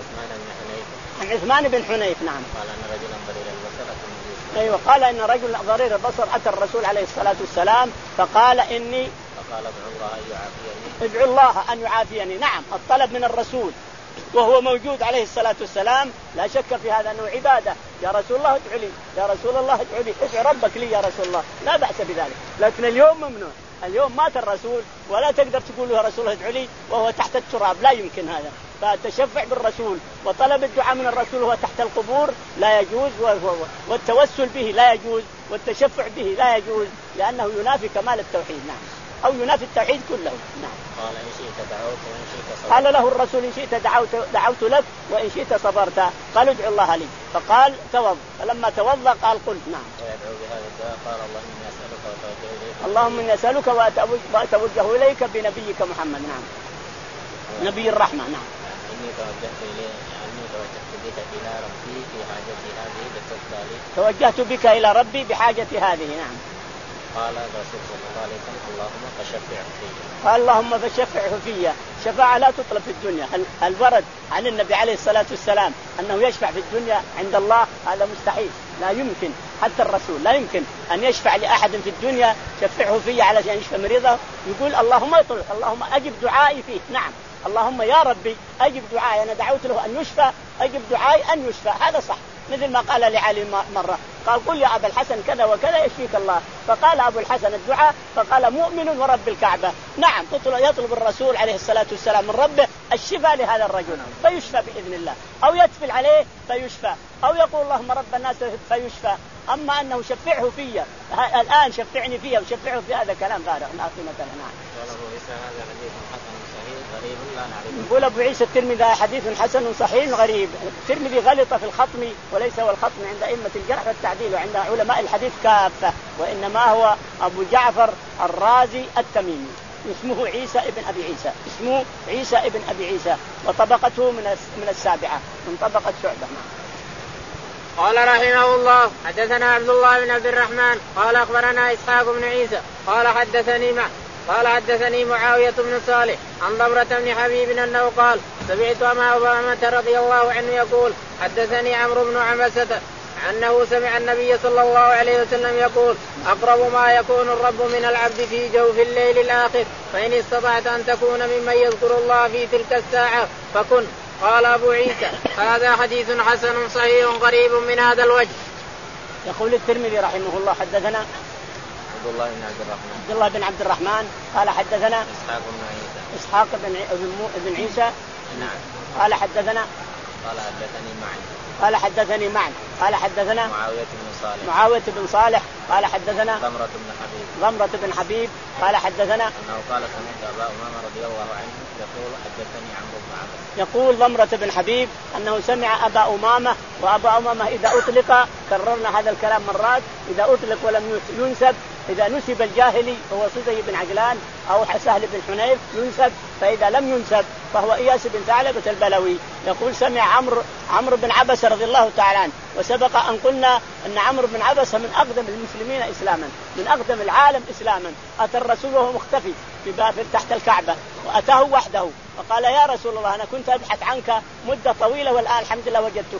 عن عثمان بن حنيف. نعم. قال أن رجلا ضرير البصر أتى النبي. أيوة، قال إن رجل ضرير البصر أتى الرسول عليه الصلاة والسلام فقال إني، فقال ادعو الله أن يعافيني. ادعو الله أن يعافيني. نعم، الطلب من الرسول وهو موجود عليه الصلاة والسلام، لا شك في هذا أنه عبادة. يا رسول الله ادعو لي، يا رسول الله ادعو لي، ادعو ربك لي يا رسول الله، لا بأس بذلك. لكن اليوم ممنوع، اليوم مات الرسول ولا تقدر تقول يا رسول الله ادعو لي وهو تحت التراب، لا يمكن هذا. فالتشفع بالرسول وطلب الدعاء من الرسول وهو تحت القبور لا يجوز، والتوسل به لا يجوز، والتشفع به لا يجوز، لأنه ينافي كمال التوحيد. نعم، أو ينافي التوحيد كله. نعم. قال إن شئت دعوت وإن شئت صبرت. قال له الرسول إن شئت دعوت, دعوت لك وإن شئت صبرت. قال ادعو الله لي، فقال توضأ، فلما توضأ قال قلت. نعم. ويدعو بهذا الدعاء قال اللهم إني أسألك وأتوجه إليك، اللهم إني أسألك وأتوجه إليك بنبيك محمد. نعم، نبي الرحمة. نعم. إني توجهت إليه إني توجهت بك إلى ربي في حاجتي هذه بالتوبة لي. توجهت بك إلى ربي بحاجتي هذه. نعم. قال الرسول صلى الله عليه وسلم اللهم فشفعه في. قال اللهم فشفعه في. شفاعة لا تطلب في الدنيا. هل ورد عن النبي عليه الصلاة والسلام أنه يشفع في الدنيا عند الله؟ هذا مستحيل، لا يمكن. حتى الرسول لا يمكن أن يشفع لأحد في الدنيا شفعه في علشان يشفى مريضه. يقول اللهم يطلب، اللهم أجب دعائي فيه. نعم، اللهم يا ربي أجب دعائي، أنا دعوت له أن يشفى، أجب دعائي أن يشفى، هذا صح. مثل ما قال لعلي مرة، قال قل يا أبا الحسن كذا وكذا يشفيك الله، فقال أبو الحسن الدعاء فقال مؤمن ورب الكعبة. نعم، يطلب الرسول عليه الصلاة والسلام من ربه الشفاء لهذا الرجل فيشفى بإذن الله، أو يتفل عليه فيشفى، أو يقول اللهم رب الناس فيشفى. أما أنه شفعه فيه الآن، شفعني فيه وشفعه في، هذا كلام فارغ لا قيمة له. نعم. يقول أبو عيسى الترمذي حديث حسن صحيح غريب. الترمذي غلط في الخطم، وليس هو الخطم عند أئمة الجرح والتعديل وعند علماء الحديث كافة، وإنما هو أبو جعفر الرازي التميمي، اسمه عيسى ابن أبي عيسى، اسمه عيسى ابن أبي عيسى، وطبقته من من السابعة من طبقة شعبة. قال رحمه الله حدثنا عبد الله بن عبد الرحمن قال أخبرنا إسحاق بن عيسى قال حدثني مع قال حدثني معاوية بن صالح عن ضمرة بن حبيب أنه قال سمعت أبا أمامة رضي الله عنه يقول حدثني عمرو بن عبسة أنه سمع النبي صلى الله عليه وسلم يقول أقرب ما يكون الرب من العبد في جوف الليل الآخر، فإن استطعت أن تكون ممن يذكر الله في تلك الساعة فكن. قال أبو عيسى هذا حديث حسن صحيح غريب من هذا الوجه. يقول الترمذي رحمه الله حدثنا عبد الله بن عبد الرحمن عبد الله بن عبد الرحمن قال حدثنا إسحاق بن عيسى إسحاق بن بن عيسى. نعم. قال حدثنا قال حدثني معي قال حدثني معي قال حدثنا معاوية بن صالح معاوية بن صالح قال حدثنا ضمرة بن حبيب ضمرة بن حبيب قال حدثنا أنه قال سمعت أبا أمامة رضي الله عنه يقول حدثني عمرو بن عبس. يقول ضمرة بن حبيب أنه سمع أبا أمامة، وأبا أمامة إذا أطلق، كررنا هذا الكلام مرات، إذا أطلق ولم ينسب، إذا نسب الجاهلي فهو صدي بن عجلان أو سهل بن حنيف ينسب، فإذا لم ينسب فهو إياس بن ثعلبة البلوي. يقول سمع عمرو عمرو بن عبسة رضي الله تعالى عنه، وسبق أن قلنا أن عمرو بن عبسة من أقدم المسلمين إسلاما، من أقدم العالم إسلاما. أتى الرسول وهو مختفي في باب تحت الكعبة، وأتاه وحده وقال يا رسول الله أنا كنت أبحث عنك مدة طويلة والآن الحمد لله وجدتك.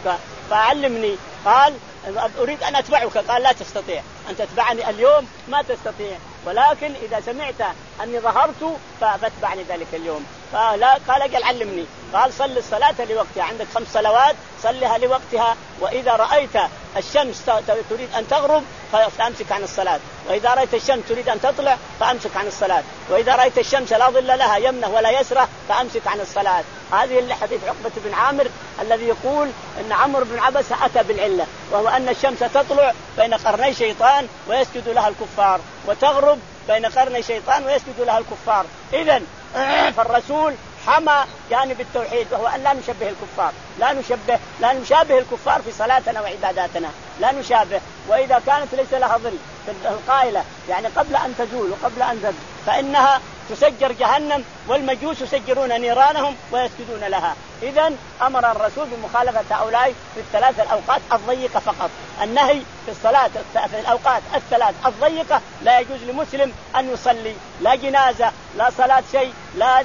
فعلمني. قال أريد أن أتبعك. قال لا تستطيع أن تتبعني اليوم، ما تستطيع، ولكن إذا سمعت أني ظهرت فاتبعني ذلك اليوم. قال قال اجل علمني. قال صل الصلاة لوقتها، عندك خمس صلوات صلها لوقتها، وإذا رأيت الشمس تريد أن تغرب فأمسك عن الصلاة، وإذا رأيت الشمس تريد أن تطلع فأمسك عن الصلاة، وإذا رأيت الشمس لا ظل لها يمنه ولا يسره فأمسك عن الصلاة. هذه اللي حديث عقبة بن عامر الذي يقول أن عمرو بن عبسة أتى بالعلة، وهو أن الشمس تطلع بين قرني شيطان ويسجد لها الكفار، وتغرب بين قرني شيطان ويسجد لها الكفار. إذن فالرسول حمى جانب التوحيد، وهو أن لا نشبه الكفار، لا نشبه لا نشابه الكفار في صلاتنا وعباداتنا، لا نشابه. وإذا كانت ليس لها ظل القائلة يعني قبل أن تزول وقبل أن تزول فإنها تسجر جهنم، والمجوس يسجرون نيرانهم ويسجدون لها. إذن أمر الرسول بمخالفة هؤلاء في الثلاث الأوقات الضيقة فقط. النهي في الصلاة في الأوقات الثلاث الضيقة، لا يجوز لمسلم أن يصلي لا جنازة لا صلاة شيء، لا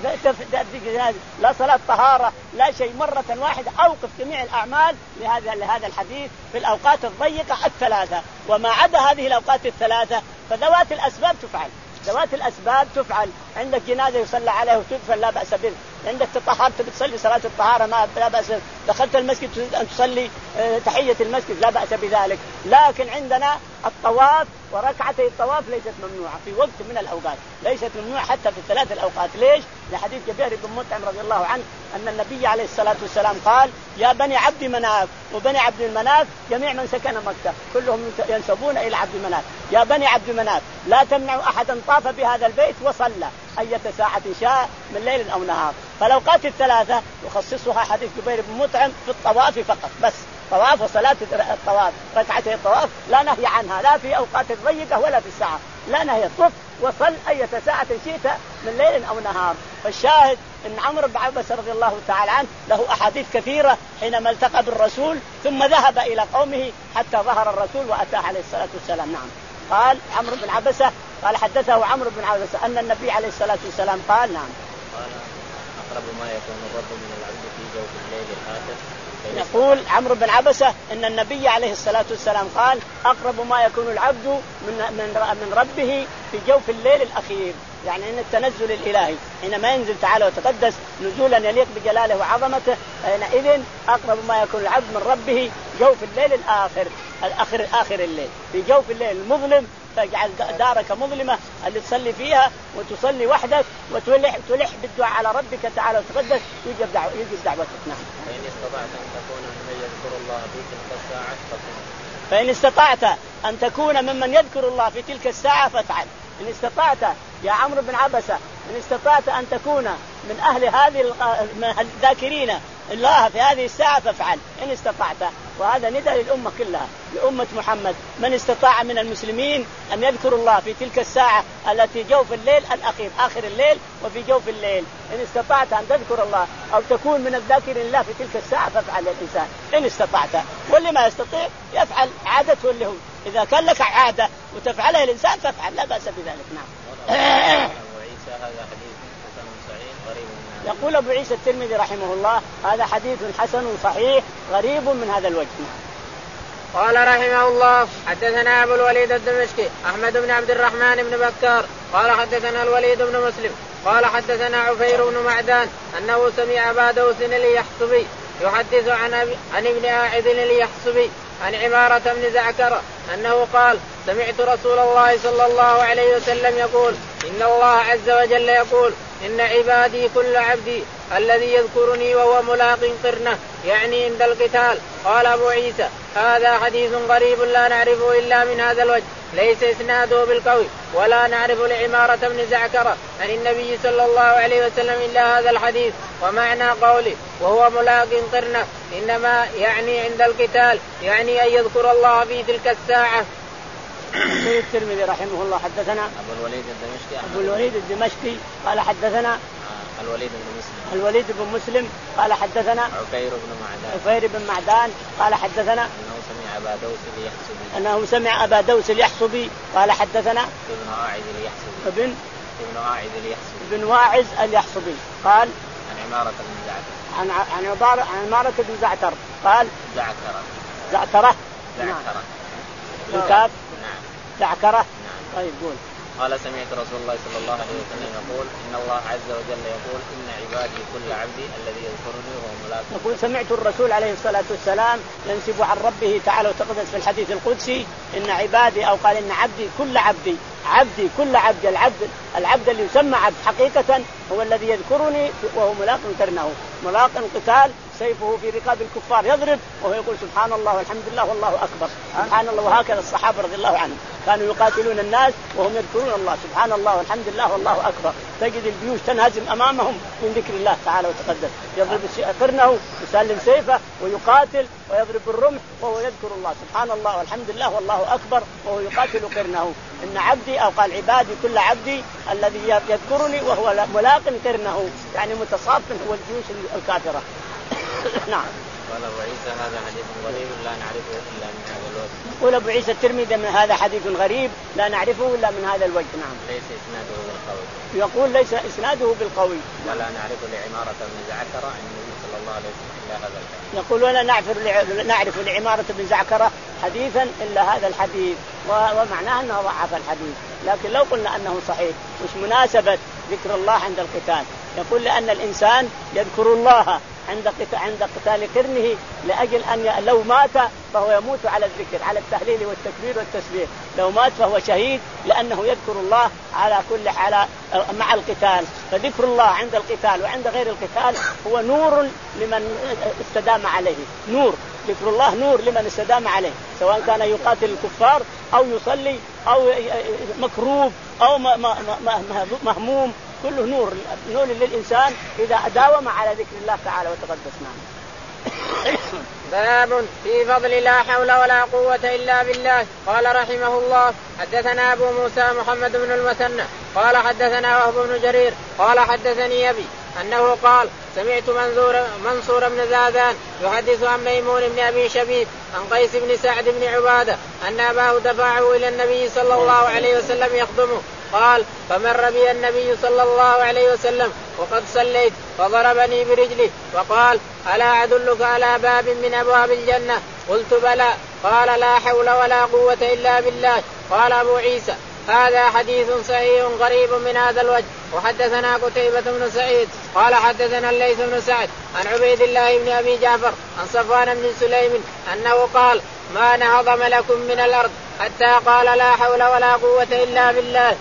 جنازة لا صلاة طهارة لا شيء، مرة واحدة أوقف جميع الأعمال لهذا لهذا الحديث في الأوقات الضيقة الثلاثة. وما عدا هذه الأوقات الثلاثة فذوات الأسباب تفعل، ذوات الأسباب تفعل. عندك جنازة يصلى عليه وتدفن لا بأس به، عندك تطهرت بتصلي صلاة الطهارة ما لا بأس، دخلت المسجد تريد أن تصلي تحية المسجد لا بأس بذلك. لكن عندنا الطواف وركعتي الطواف ليست ممنوعة في وقت من الأوقات، ليست ممنوعة حتى في الثلاث الأوقات. ليش؟ لحديث جبير بن مطعم رضي الله عنه أن النبي عليه الصلاة والسلام قال يا بني عبد مناف، وبني عبد المناف جميع من سكن مكة كلهم ينسبون إلى عبد مناف، يا بني عبد مناف لا تمنعوا أحدا طاف بهذا البيت وصلى أية ساعة شاء من ليل أو نهار. فالأوقات الثلاثة يخصصها حديث جبير بن مطعم في الطواف فقط، بس طواف وصلاة الطواف ركعتي الطواف لا نهي عنها لا في أوقات الضيقة ولا في الساعة، لا نهي، طف وصل أية ساعة شئت من ليل أو نهار. فالشاهد أن عمرو بن عبسة رضي الله تعالى عنه له أحاديث كثيرة حينما التقى بالرسول ثم ذهب إلى قومه حتى ظهر الرسول وأتاه عليه الصلاة والسلام. نعم. قال عمرو بن عبسة قال حدثه عمرو بن عبسة أن النبي عليه الصلاة والسلام قال نعم قال أقرب ما يكون الرب من العبد في جوف الليل الآخر. يقول عمرو بن عبسة إن النبي عليه الصلاة والسلام قال أقرب ما يكون العبد من من من ربه في جوف الليل الأخير، يعني أن التنزل الإلهي حينما ينزل تعالى وتقدس نزولا يليق بجلاله وعظمته، حينئذ أقرب ما يكون العبد من ربه جوف الليل الآخر الآخر آخر الليل، في جوف الليل المظلم تجعل دارك مظلمة اللي تصلي فيها وتصلي وحدك وتلح تلح بالدعاء على ربك تعالى وتقدس يجب دعوة يجب دعوتك. نعم. فإن استطعت أن تكون ممن يذكر الله في تلك الساعة فافعل. فإن استطعت أن تكون ممن يذكر الله في تلك الساعة فافعل. إن استطعت يا عمرو بن عبسة إن استطعت أن تكون من أهل هذه الذاكرين الله في هذه الساعة فافعل إن استطعت. وهذا نداء للأمة كلها لأمة محمد، من استطاع من المسلمين أن يذكر الله في تلك الساعة التي جوف الليل الأخير آخر الليل وفي جوف الليل، إن استطعت أن تذكر الله أو تكون من الذاكرين الله في تلك الساعة فافعل الإنسان إن استطعت. واللي ما يستطيع يفعل عادته اللي هو إذا كان لك عادة وتفعلها الإنسان فافعل لا بأس بذلك. نعم. هذا حديث حسن صحيح غريب. يقول أبو عيسى الترمذي رحمه الله هذا حديث حسن صحيح غريب من هذا الوجه. قال رحمه الله حدثنا أبو الوليد الدمشقي أحمد بن عبد الرحمن بن بكار قال حدثنا الوليد بن مسلم قال حدثنا عفير بن معدان أنه سمع أبا دوس اليحصبي يحدث عن, عن ابن آعد اليحصبي عن عمارة بن زعكرة أنه قال سمعت رسول الله صلى الله عليه وسلم يقول إن الله عز وجل يقول إن عبادي كل عبدي الذي يذكرني وهو ملاق قرنه يعني عند القتال. قال أبو عيسى هذا حديث غريب لا نعرفه إلا من هذا الوجه ليس إسناده بالقوي ولا نعرف لعمارة بن زعكرة عن النبي صلى الله عليه وسلم إلا هذا الحديث. ومعنى قوله وهو ملاق قرنه إنما يعني عند القتال يعني أن يذكر الله في تلك الساعة. الترمذي رحمه الله حدثنا أبو الوليد الدمشقي أبو الوليد الدمشقي قال حدثنا الوليد بن مسلم الوليد بن مسلم قال حدثنا عفير بن معدان عفير بن معدان قال حدثنا أنه سمع أبا دوس اليحصبي أنه سمع أبا دوس اليحصبي قال حدثنا ابن واعز اليحصبي ابن ابن واعز اليحصبي ابن واعز اليحصبي قال عن عمارة بن زعكرة عن عن عبارة عن عمارة بن زعتر قال زعترة زعترة زعترة بالكاف نعم زعترة نعم. طيب قول. قال سمعت رسول الله صلى الله عليه وسلم يقول إن الله عز وجل يقول إن عبادي كل عبدي الذي يذكرني وهو ملاك. يقول سمعت الرسول عليه الصلاة والسلام ينسب عن ربه تعالى وتقدس في الحديث القدسي إن عبادي أو قال إن عبدي كل عبدي عبدي كل عبد العبد العبد اللي يسمى عبد حقيقة هو الذي يذكرني وهو ملاق قرنه ملاق القتال سيفه في رقاب الكفار يضرب وهو يقول سبحان الله والحمد لله والله أكبر سبحان الله. وهكذا الصحابة رضي الله عنهم كانوا يقاتلون الناس وهم يذكرون الله سبحان الله والحمد لله والله أكبر. تجد الجيوش تنهزم أمامهم من ذكر الله تعالى وتقدس. يضرب قرنه يسلم سيفه ويقاتل ويضرب الرمح وهو يذكر الله سبحان الله والحمد لله والله أكبر وهو يقاتل قرنه. إن عبدي أو قال عبادي كل عبدي الذي يذكرني وهو ملاق قرنه يعني متصاف هو الجيوش الكافرة. نعم. قال أبو عيسى هذا حديث غريب لا نعرفه إلا من هذا الوجه. يقول أبو عيسى الترمذي من هذا حديث غريب لا نعرفه إلا من هذا الوجه. نعم. ليس إسناده بالقوي. يقول ليس إسناده بالقوي. ولا نعرف لعمارة بن زعترة عن النبي صلى الله عليه وسلم إلا هذا الحديث. يقول ولا نعرف نعرف لعمارة بن زعترة حديثا إلا هذا الحديث ومعناه أنه ضعف الحديث. لكن لو قلنا أنه صحيح مش مناسبة ذكر الله عند القتال. يقول لأن الإنسان يذكر الله عند عند قتال قرنه لأجل أن لو مات فهو يموت على الذكر على التهليل والتكبير والتسبيح. لو مات فهو شهيد لأنه يذكر الله على كل على مع القتال. فذكر الله عند القتال وعند غير القتال هو نور لمن استدام عليه. نور ذكر الله نور لمن استدام عليه سواء كان يقاتل الكفار أو يصلي أو مكروب أو مهموم كله نور نور للإنسان إذا داوم على ذكر الله تعالى وتقدس. معنا. باب في فضل لا حول ولا قوة إلا بالله. قال رحمه الله حدثنا أبو موسى محمد بن المثنى قال حدثنا وهب بن جرير قال حدثني أبي أنه قال سمعت منصور, منصور بن زاذان يحدث عن ميمون بن أبي شبيب عن قيس بن سعد بن عبادة أن أباه دفعه إلى النبي صلى الله عليه وسلم يخدمه. قال فمر بي النبي صلى الله عليه وسلم وقد صليت فضربني برجله وقال ألا أدلك على باب من أبواب الجنة؟ قلت بلى. قال لا حول ولا قوة إلا بالله. قال أبو عيسى هذا حديث صحيح غريب من هذا الوجه. وحدثنا قتيبة بن سعيد قال حدثنا الليث بن سعد عن عبيد الله بن أبي جعفر عن صفوان بن سليم أنه قال ما نهض ملك من الأرض حتى قال لا حول ولا قوة إلا بالله.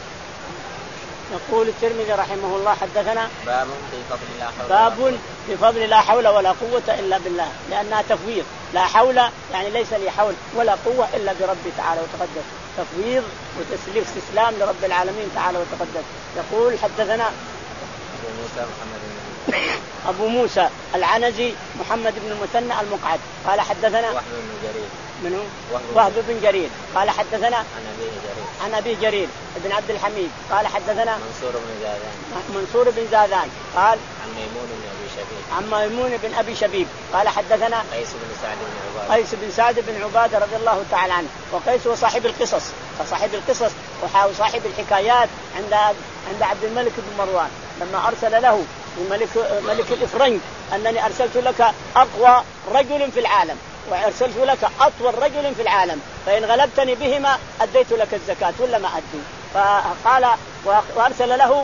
يقول الترمذي رحمه الله حدثنا باب في فضل لا حول باب في فضل لا حول ولا قوة إلا بالله لأنها تفويض. لا حول يعني ليس لي حول ولا قوة إلا بربي تعالى وتقدس. تفويض وتسليم استسلام لرب العالمين تعالى وتقدس. يقول حدثنا أبو موسى محمد بن أبو موسى العنزي محمد بن المثنى المقعد قال حدثنا وهب بن جرير منه وهب بن جرير قال حدثنا عن أبي جرير عن أبي جرير بن عبد الحميد قال حدثنا منصور بن زاذان منصور بن زاذان قال عن ميمون بن أبي شبيب عن ميمون بن أبي شبيب قال حدثنا قيس بن سعد بن عبادة قيس بن سعد بن عبادة رضي الله تعالى عنه. وقيس هو صاحب القصص فصاحب القصص وصاحب الحكايات عند عند عبد الملك بن مروان لما أرسل له الملك ملك الإفرنج أنني أرسلت لك أقوى رجل في العالم وأرسلت لك أطول رجل في العالم فإن غلبتني بهما أديت لك الزكاة ولا ما أدي. فقال وأرسل له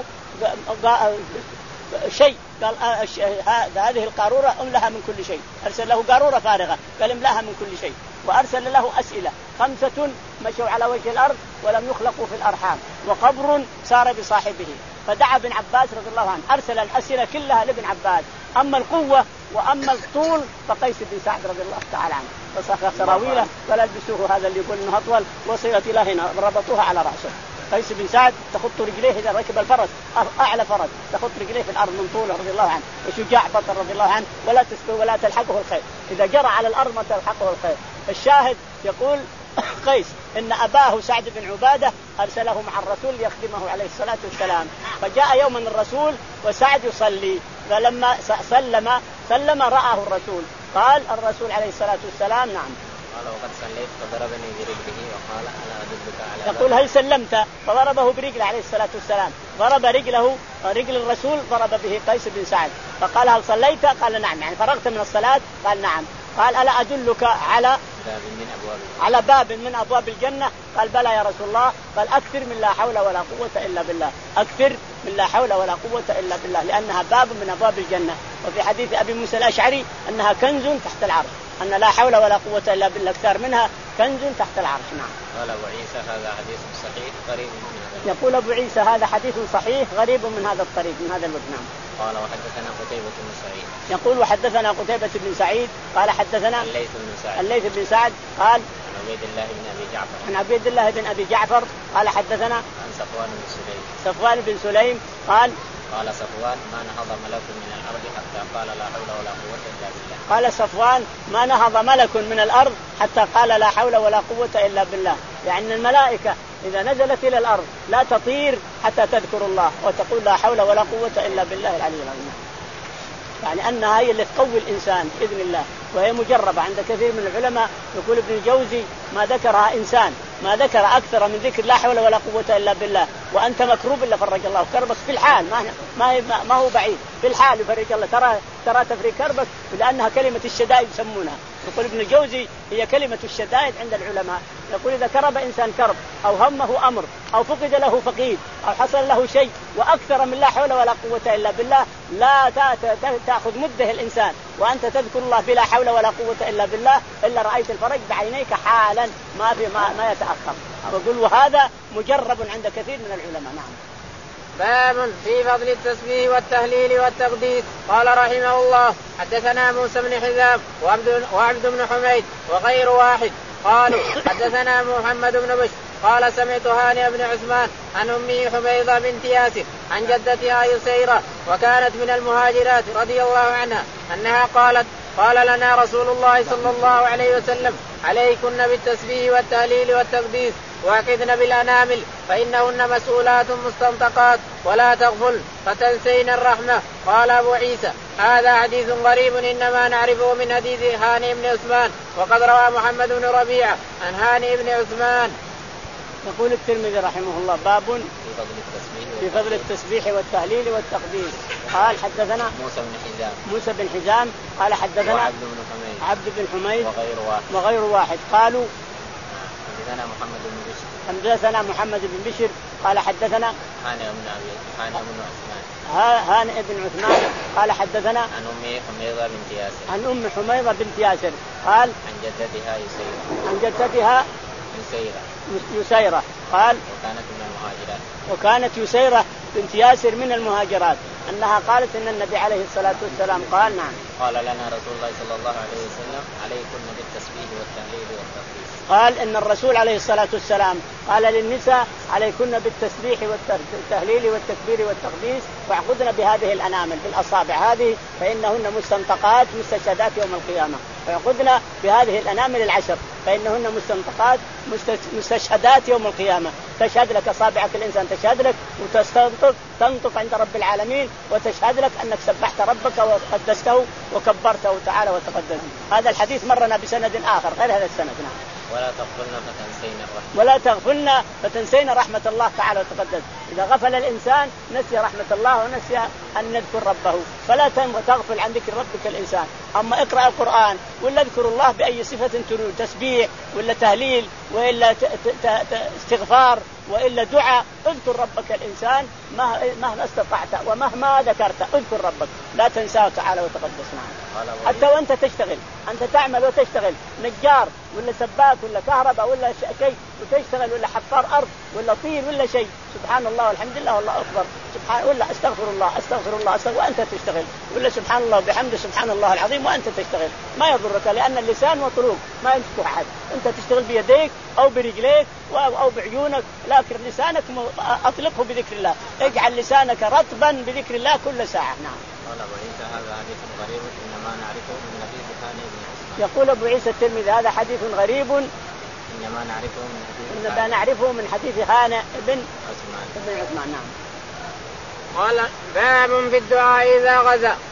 شيء قال هذه القارورة املها من كل شيء. أرسل له قارورة فارغة قال املها من كل شيء. وأرسل له أسئلة خمسة مشوا على وجه الأرض ولم يخلقوا في الأرحام وقبر سار بصاحبه. فدعا ابن عباس رضي الله عنه أرسل الأسئلة كلها لابن عباس. أما القوة وأما الطول فقيس بن سعد رضي الله تعالى عنه فسخ سراويله ولا لبسوه هذا اللي يقول انه اطول وصلت الى هنا ربطوها على راسه. قيس بن سعد تخط رجليه اذا ركب الفرس اعلى فرس تخط رجليه في الارض من طوله رضي الله عنه وشجاع بطل رضي الله عنه ولا تسبق ولا تلحقه الخيل اذا جرى على الارض ما تلحقه الخيل. الشاهد يقول قيس ان اباه سعد بن عباده ارسله مع الرسول ليخدمه عليه الصلاه والسلام. فجاء يوما الرسول وسعد يصلي فلما سلم سلم رآه الرسول قال الرسول عليه الصلاه والسلام نعم قال وقد صليت فضربني برجله وقال الا ادلك على يقول هل سلمت فضربه برجله عليه الصلاة والسلام، ضرب رجله رجل الرسول ضرب به قيس بن سعد فقال هل صليت؟ قال نعم، يعني فرغت من الصلاة؟ قال نعم. قال ألا أدلك على باب من أبواب على باب من أبواب الجنة؟ قال بلى يا رسول الله. قال أكثر من لا حول ولا قوة إلا بالله، أكثر من لا حول ولا قوة إلا بالله، لأنها باب من أبواب الجنة. وفي حديث أبي موسى الأشعري أنها كنز تحت العرش، أن لا حول ولا قوة إلا بالله أكثر منها كنز تحت العرش. نعم. قال أبو عيسى هذا حديث صحيح غريب من هذا. يقول أبو عيسى هذا حديث صحيح غريب من هذا الطريق من هذا الوجه. نعم. قال وحدثنا قتيبة بن سعيد. يقول وحدثنا قتيبة بن سعيد قال حدثنا الليث بن سعد. الليث بن سعد قال عن عبيد الله بن أبي جعفر. عن عبيد الله بن أبي جعفر قال حدثنا عن صفوان بن سليم. صفوان بن سليم قال قال صفوان ما نهض ملك من الأرض حتى قال لا حول ولا قوة إلا بالله. قال صفوان ما نهض ملك من الأرض حتى قال لا حول ولا قوة إلا بالله، يعني الملائكة إذا نزلت إلى الأرض لا تطير حتى تذكر الله وتقول لا حول ولا قوة إلا بالله العلي العظيم، يعني أنها هي اللي تقوي الإنسان بإذن الله، وهي مجربة عند كثير من العلماء. يقول ابن الجوزي ما ذكرها إنسان ما ذكر أكثر من ذكر لا حول ولا قوة إلا بالله وأنت مكروب إلا فرج الله كربك في الحال، ما ما ما هو بعيد في الحال يفرج الله. ترى ترى تفريج كربك لأنها كلمة الشدائد يسمونها. يقول ابن الجوزي هي كلمة الشدائد عند العلماء. يقول إذا كرب إنسان كرب أو همه أمر أو فقد له فقيد أو حصل له شيء وأكثر من لا حول ولا قوة إلا بالله لا تأخذ مده الإنسان وأنت تذكر الله بلا حول ولا قوة إلا بالله إلا رأيت الفرج بعينيك حالا ما في ما, ما يتأخر. أقول وهذا مجرب عند كثير من العلماء. نعم. باب في فضل التسبيح والتهليل والتقديس. قال رحمه الله حدثنا موسى بن حزام وعبد, وعبد بن حميد وغير واحد قالوا حدثنا محمد بن بشر قال سمعت هانئ بن عثمان عن أمه حميضة بنت ياسر عن جدتها يسيرة وكانت من المهاجرات رضي الله عنها أنها قالت قال لنا رسول الله صلى الله عليه وسلم عليكن بالتسبيح والتهليل والتقديس واعقدن بالأنامل فإنهن مسؤولات مستنطقات ولا تغفل فتنسين الرحمة. قال أبو عيسى هذا حديث غريب إنما نعرفه من حديث هانئ بن عثمان وقد روى محمد بن ربيعة عن هانئ بن عثمان. يقول الترمذي رحمه الله باب في فضل التسبيح في فضل التسبيح والتهليل والتقديس. قال حدثنا موسى بن حزام موسى بن حزام قال حدثنا عبد بن حميد عبد بن حميد وغير واحد وغير واحد قالوا حدثنا محمد بن بشر حدثنا محمد بن بشر قال حدثنا هانئ بن أبي هانئ بن عثمان هانئ بن عثمان قال حدثنا عن أمه حميضة بنت ياسر عن أم حميضة بنت ياسر قال عن جدتها يسيرة عن جدتها يسيرة يسيرة قال وكانت من المهاجرات وكانت يسيرة بنت ياسر من المهاجرات أنها قالت إن النبي عليه الصلاة والسلام قال نعم قال لنا رسول الله صلى الله عليه وسلم عليكن بالتسبيح والتهليل والتقديس. قال إن الرسول عليه الصلاة والسلام قال للنساء عليكن بالتسبيح والتهليل والتكبير والتقديس واعقدن بهذه الأنامل بالأصابع هذه فإنهن مستنطقات مستشهدات يوم القيامة. فيعقدن بهذه الأنامل العشر فإنهن مستنطقات مستشهدات يوم القيامة. تشهد لك أصابعك الإنسان تشهد لك وتستنطق تنطق عند رب العالمين وتشهد لك أنك سبحت ربك وقدسته وكبرته تعالى وتقدس. هذا الحديث مرنا بسند آخر غير هذا السند. نعم. ولا تغفلن فتنسين الرحمة ولا تغفلن فتنسين رحمة الله تعالى وتقدس. إذا غفل الإنسان نسي رحمة الله ونسي أن نذكر ربه فلا تغفل عن ذكر ربك الإنسان. أما اقرأ القرآن ولا اذكر الله بأي صفة تريد تسبيح ولا تهليل وإلا استغفار وإلا دعاء اذكر ربك الإنسان مهما استطعت ومهما ذكرت اذكر ربك لا تنساه تعالى وتقدس. معه حتى وأنت تشتغل أنت تعمل وتشتغل نجار ولا سباك ولا كهرباء ولا شيء وتشتغل ولا حفار أرض ولا طين ولا شيء سبحان الله والحمد لله والله أكبر سبحان ولا أستغفر الله أستغفر الله أستغفر وأنت تشتغل ولا سبحان الله وبحمده سبحان الله العظيم وأنت تشتغل ما يضرك لأن اللسان مطلوب ما يمسك أحد. أنت تشتغل بيديك أو برجليك أو بعيونك لكن لسانك أطلقه بذكر الله. اجعل لسانك رطبا بذكر الله كل ساعة. نعم. قال أبو عيسى هذا حديث غريب إنما نعرفه من حديث هانئ بن عثمان. يقول أبو عيسى الترمذي هذا حديث غريب إنما نعرفه من حديث إنما نعرفه من حديث هانئ بن عثمان بن عثمان. نعم. قال باب في الدعاء إذا غزا.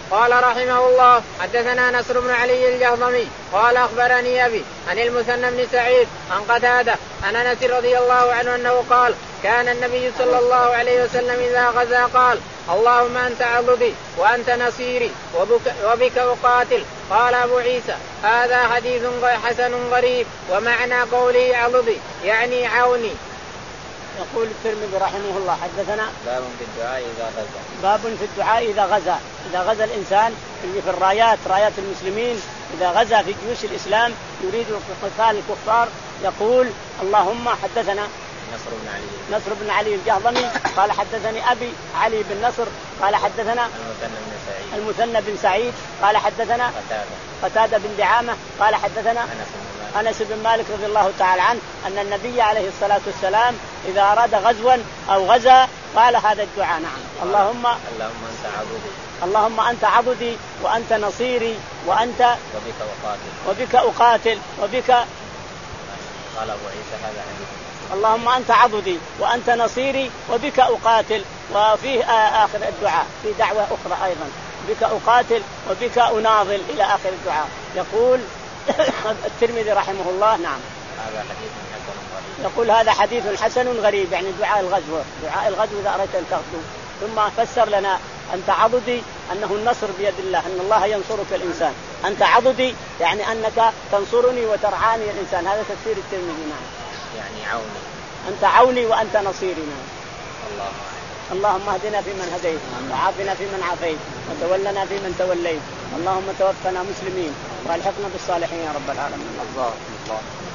قال رحمه الله حدثنا نصر بن علي الجهضمي قال أخبرني أبي عن المثنى بن سعيد عن قتادة عن أنس رضي الله عنه أنه قال كان النبي صلى الله عليه وسلم إذا غزا قال اللهم أنت عضدي وأنت نصيري وبك, وبك أقاتل. قال أبو عيسى هذا حديث حسن غريب ومعنى قوله عضدي يعني عوني. يقول الترمذي رحمه الله حدثنا باب في الدعاء إذا غزا باب في الدعاء إذا غزا إذا غزا الإنسان اللي في الرايات رايات المسلمين إذا غزا في جيوش الإسلام يريد قتال الكفار يقول اللهم حدثنا نصر بن علي نصر بن علي الجهضمي قال حدثني أبي علي بن نصر قال حدثنا المثنى بن سعيد المثنى بن سعيد قال حدثنا قتادة قتادة بن دعامة قال حدثنا أنس بن مالك رضي الله تعالى عنه أن النبي عليه الصلاة والسلام إذا أراد غزوا أو غزا قال هذا الدعاء. نعم اللهم اللهم أنت عضدي اللهم أنت عضدي وأنت نصيري وأنت وبك أقاتل وبك أقاتل وبك. قال أبو عيسى هذا حديث اللهم أنت عضدي وأنت نصيري وبك أقاتل. وفيه آخر الدعاء في دعوة أخرى أيضا بك أقاتل وبك أناضل إلى آخر الدعاء. يقول الترمذي رحمه الله نعم هذا حديث حسن غريب. يقول هذا حديث حسن غريب يعني دعاء الغزو دعاء الغزو إذا أردت أن تغزو. ثم فسر لنا أنت عضدي أنه النصر بيد الله أن الله ينصرك الإنسان. أنت عضدي يعني أنك تنصرني وترعاني الإنسان. هذا تفسير الترمذي. نعم يعني عوني أنت عوني وأنت نصيري. نعم الله اللهم اهدنا فيمن هديت وعافنا فيمن عافيت وتولنا فيمن توليت اللهم توفنا مسلمين والحقنا بالصالحين يا رب العالمين. الله الله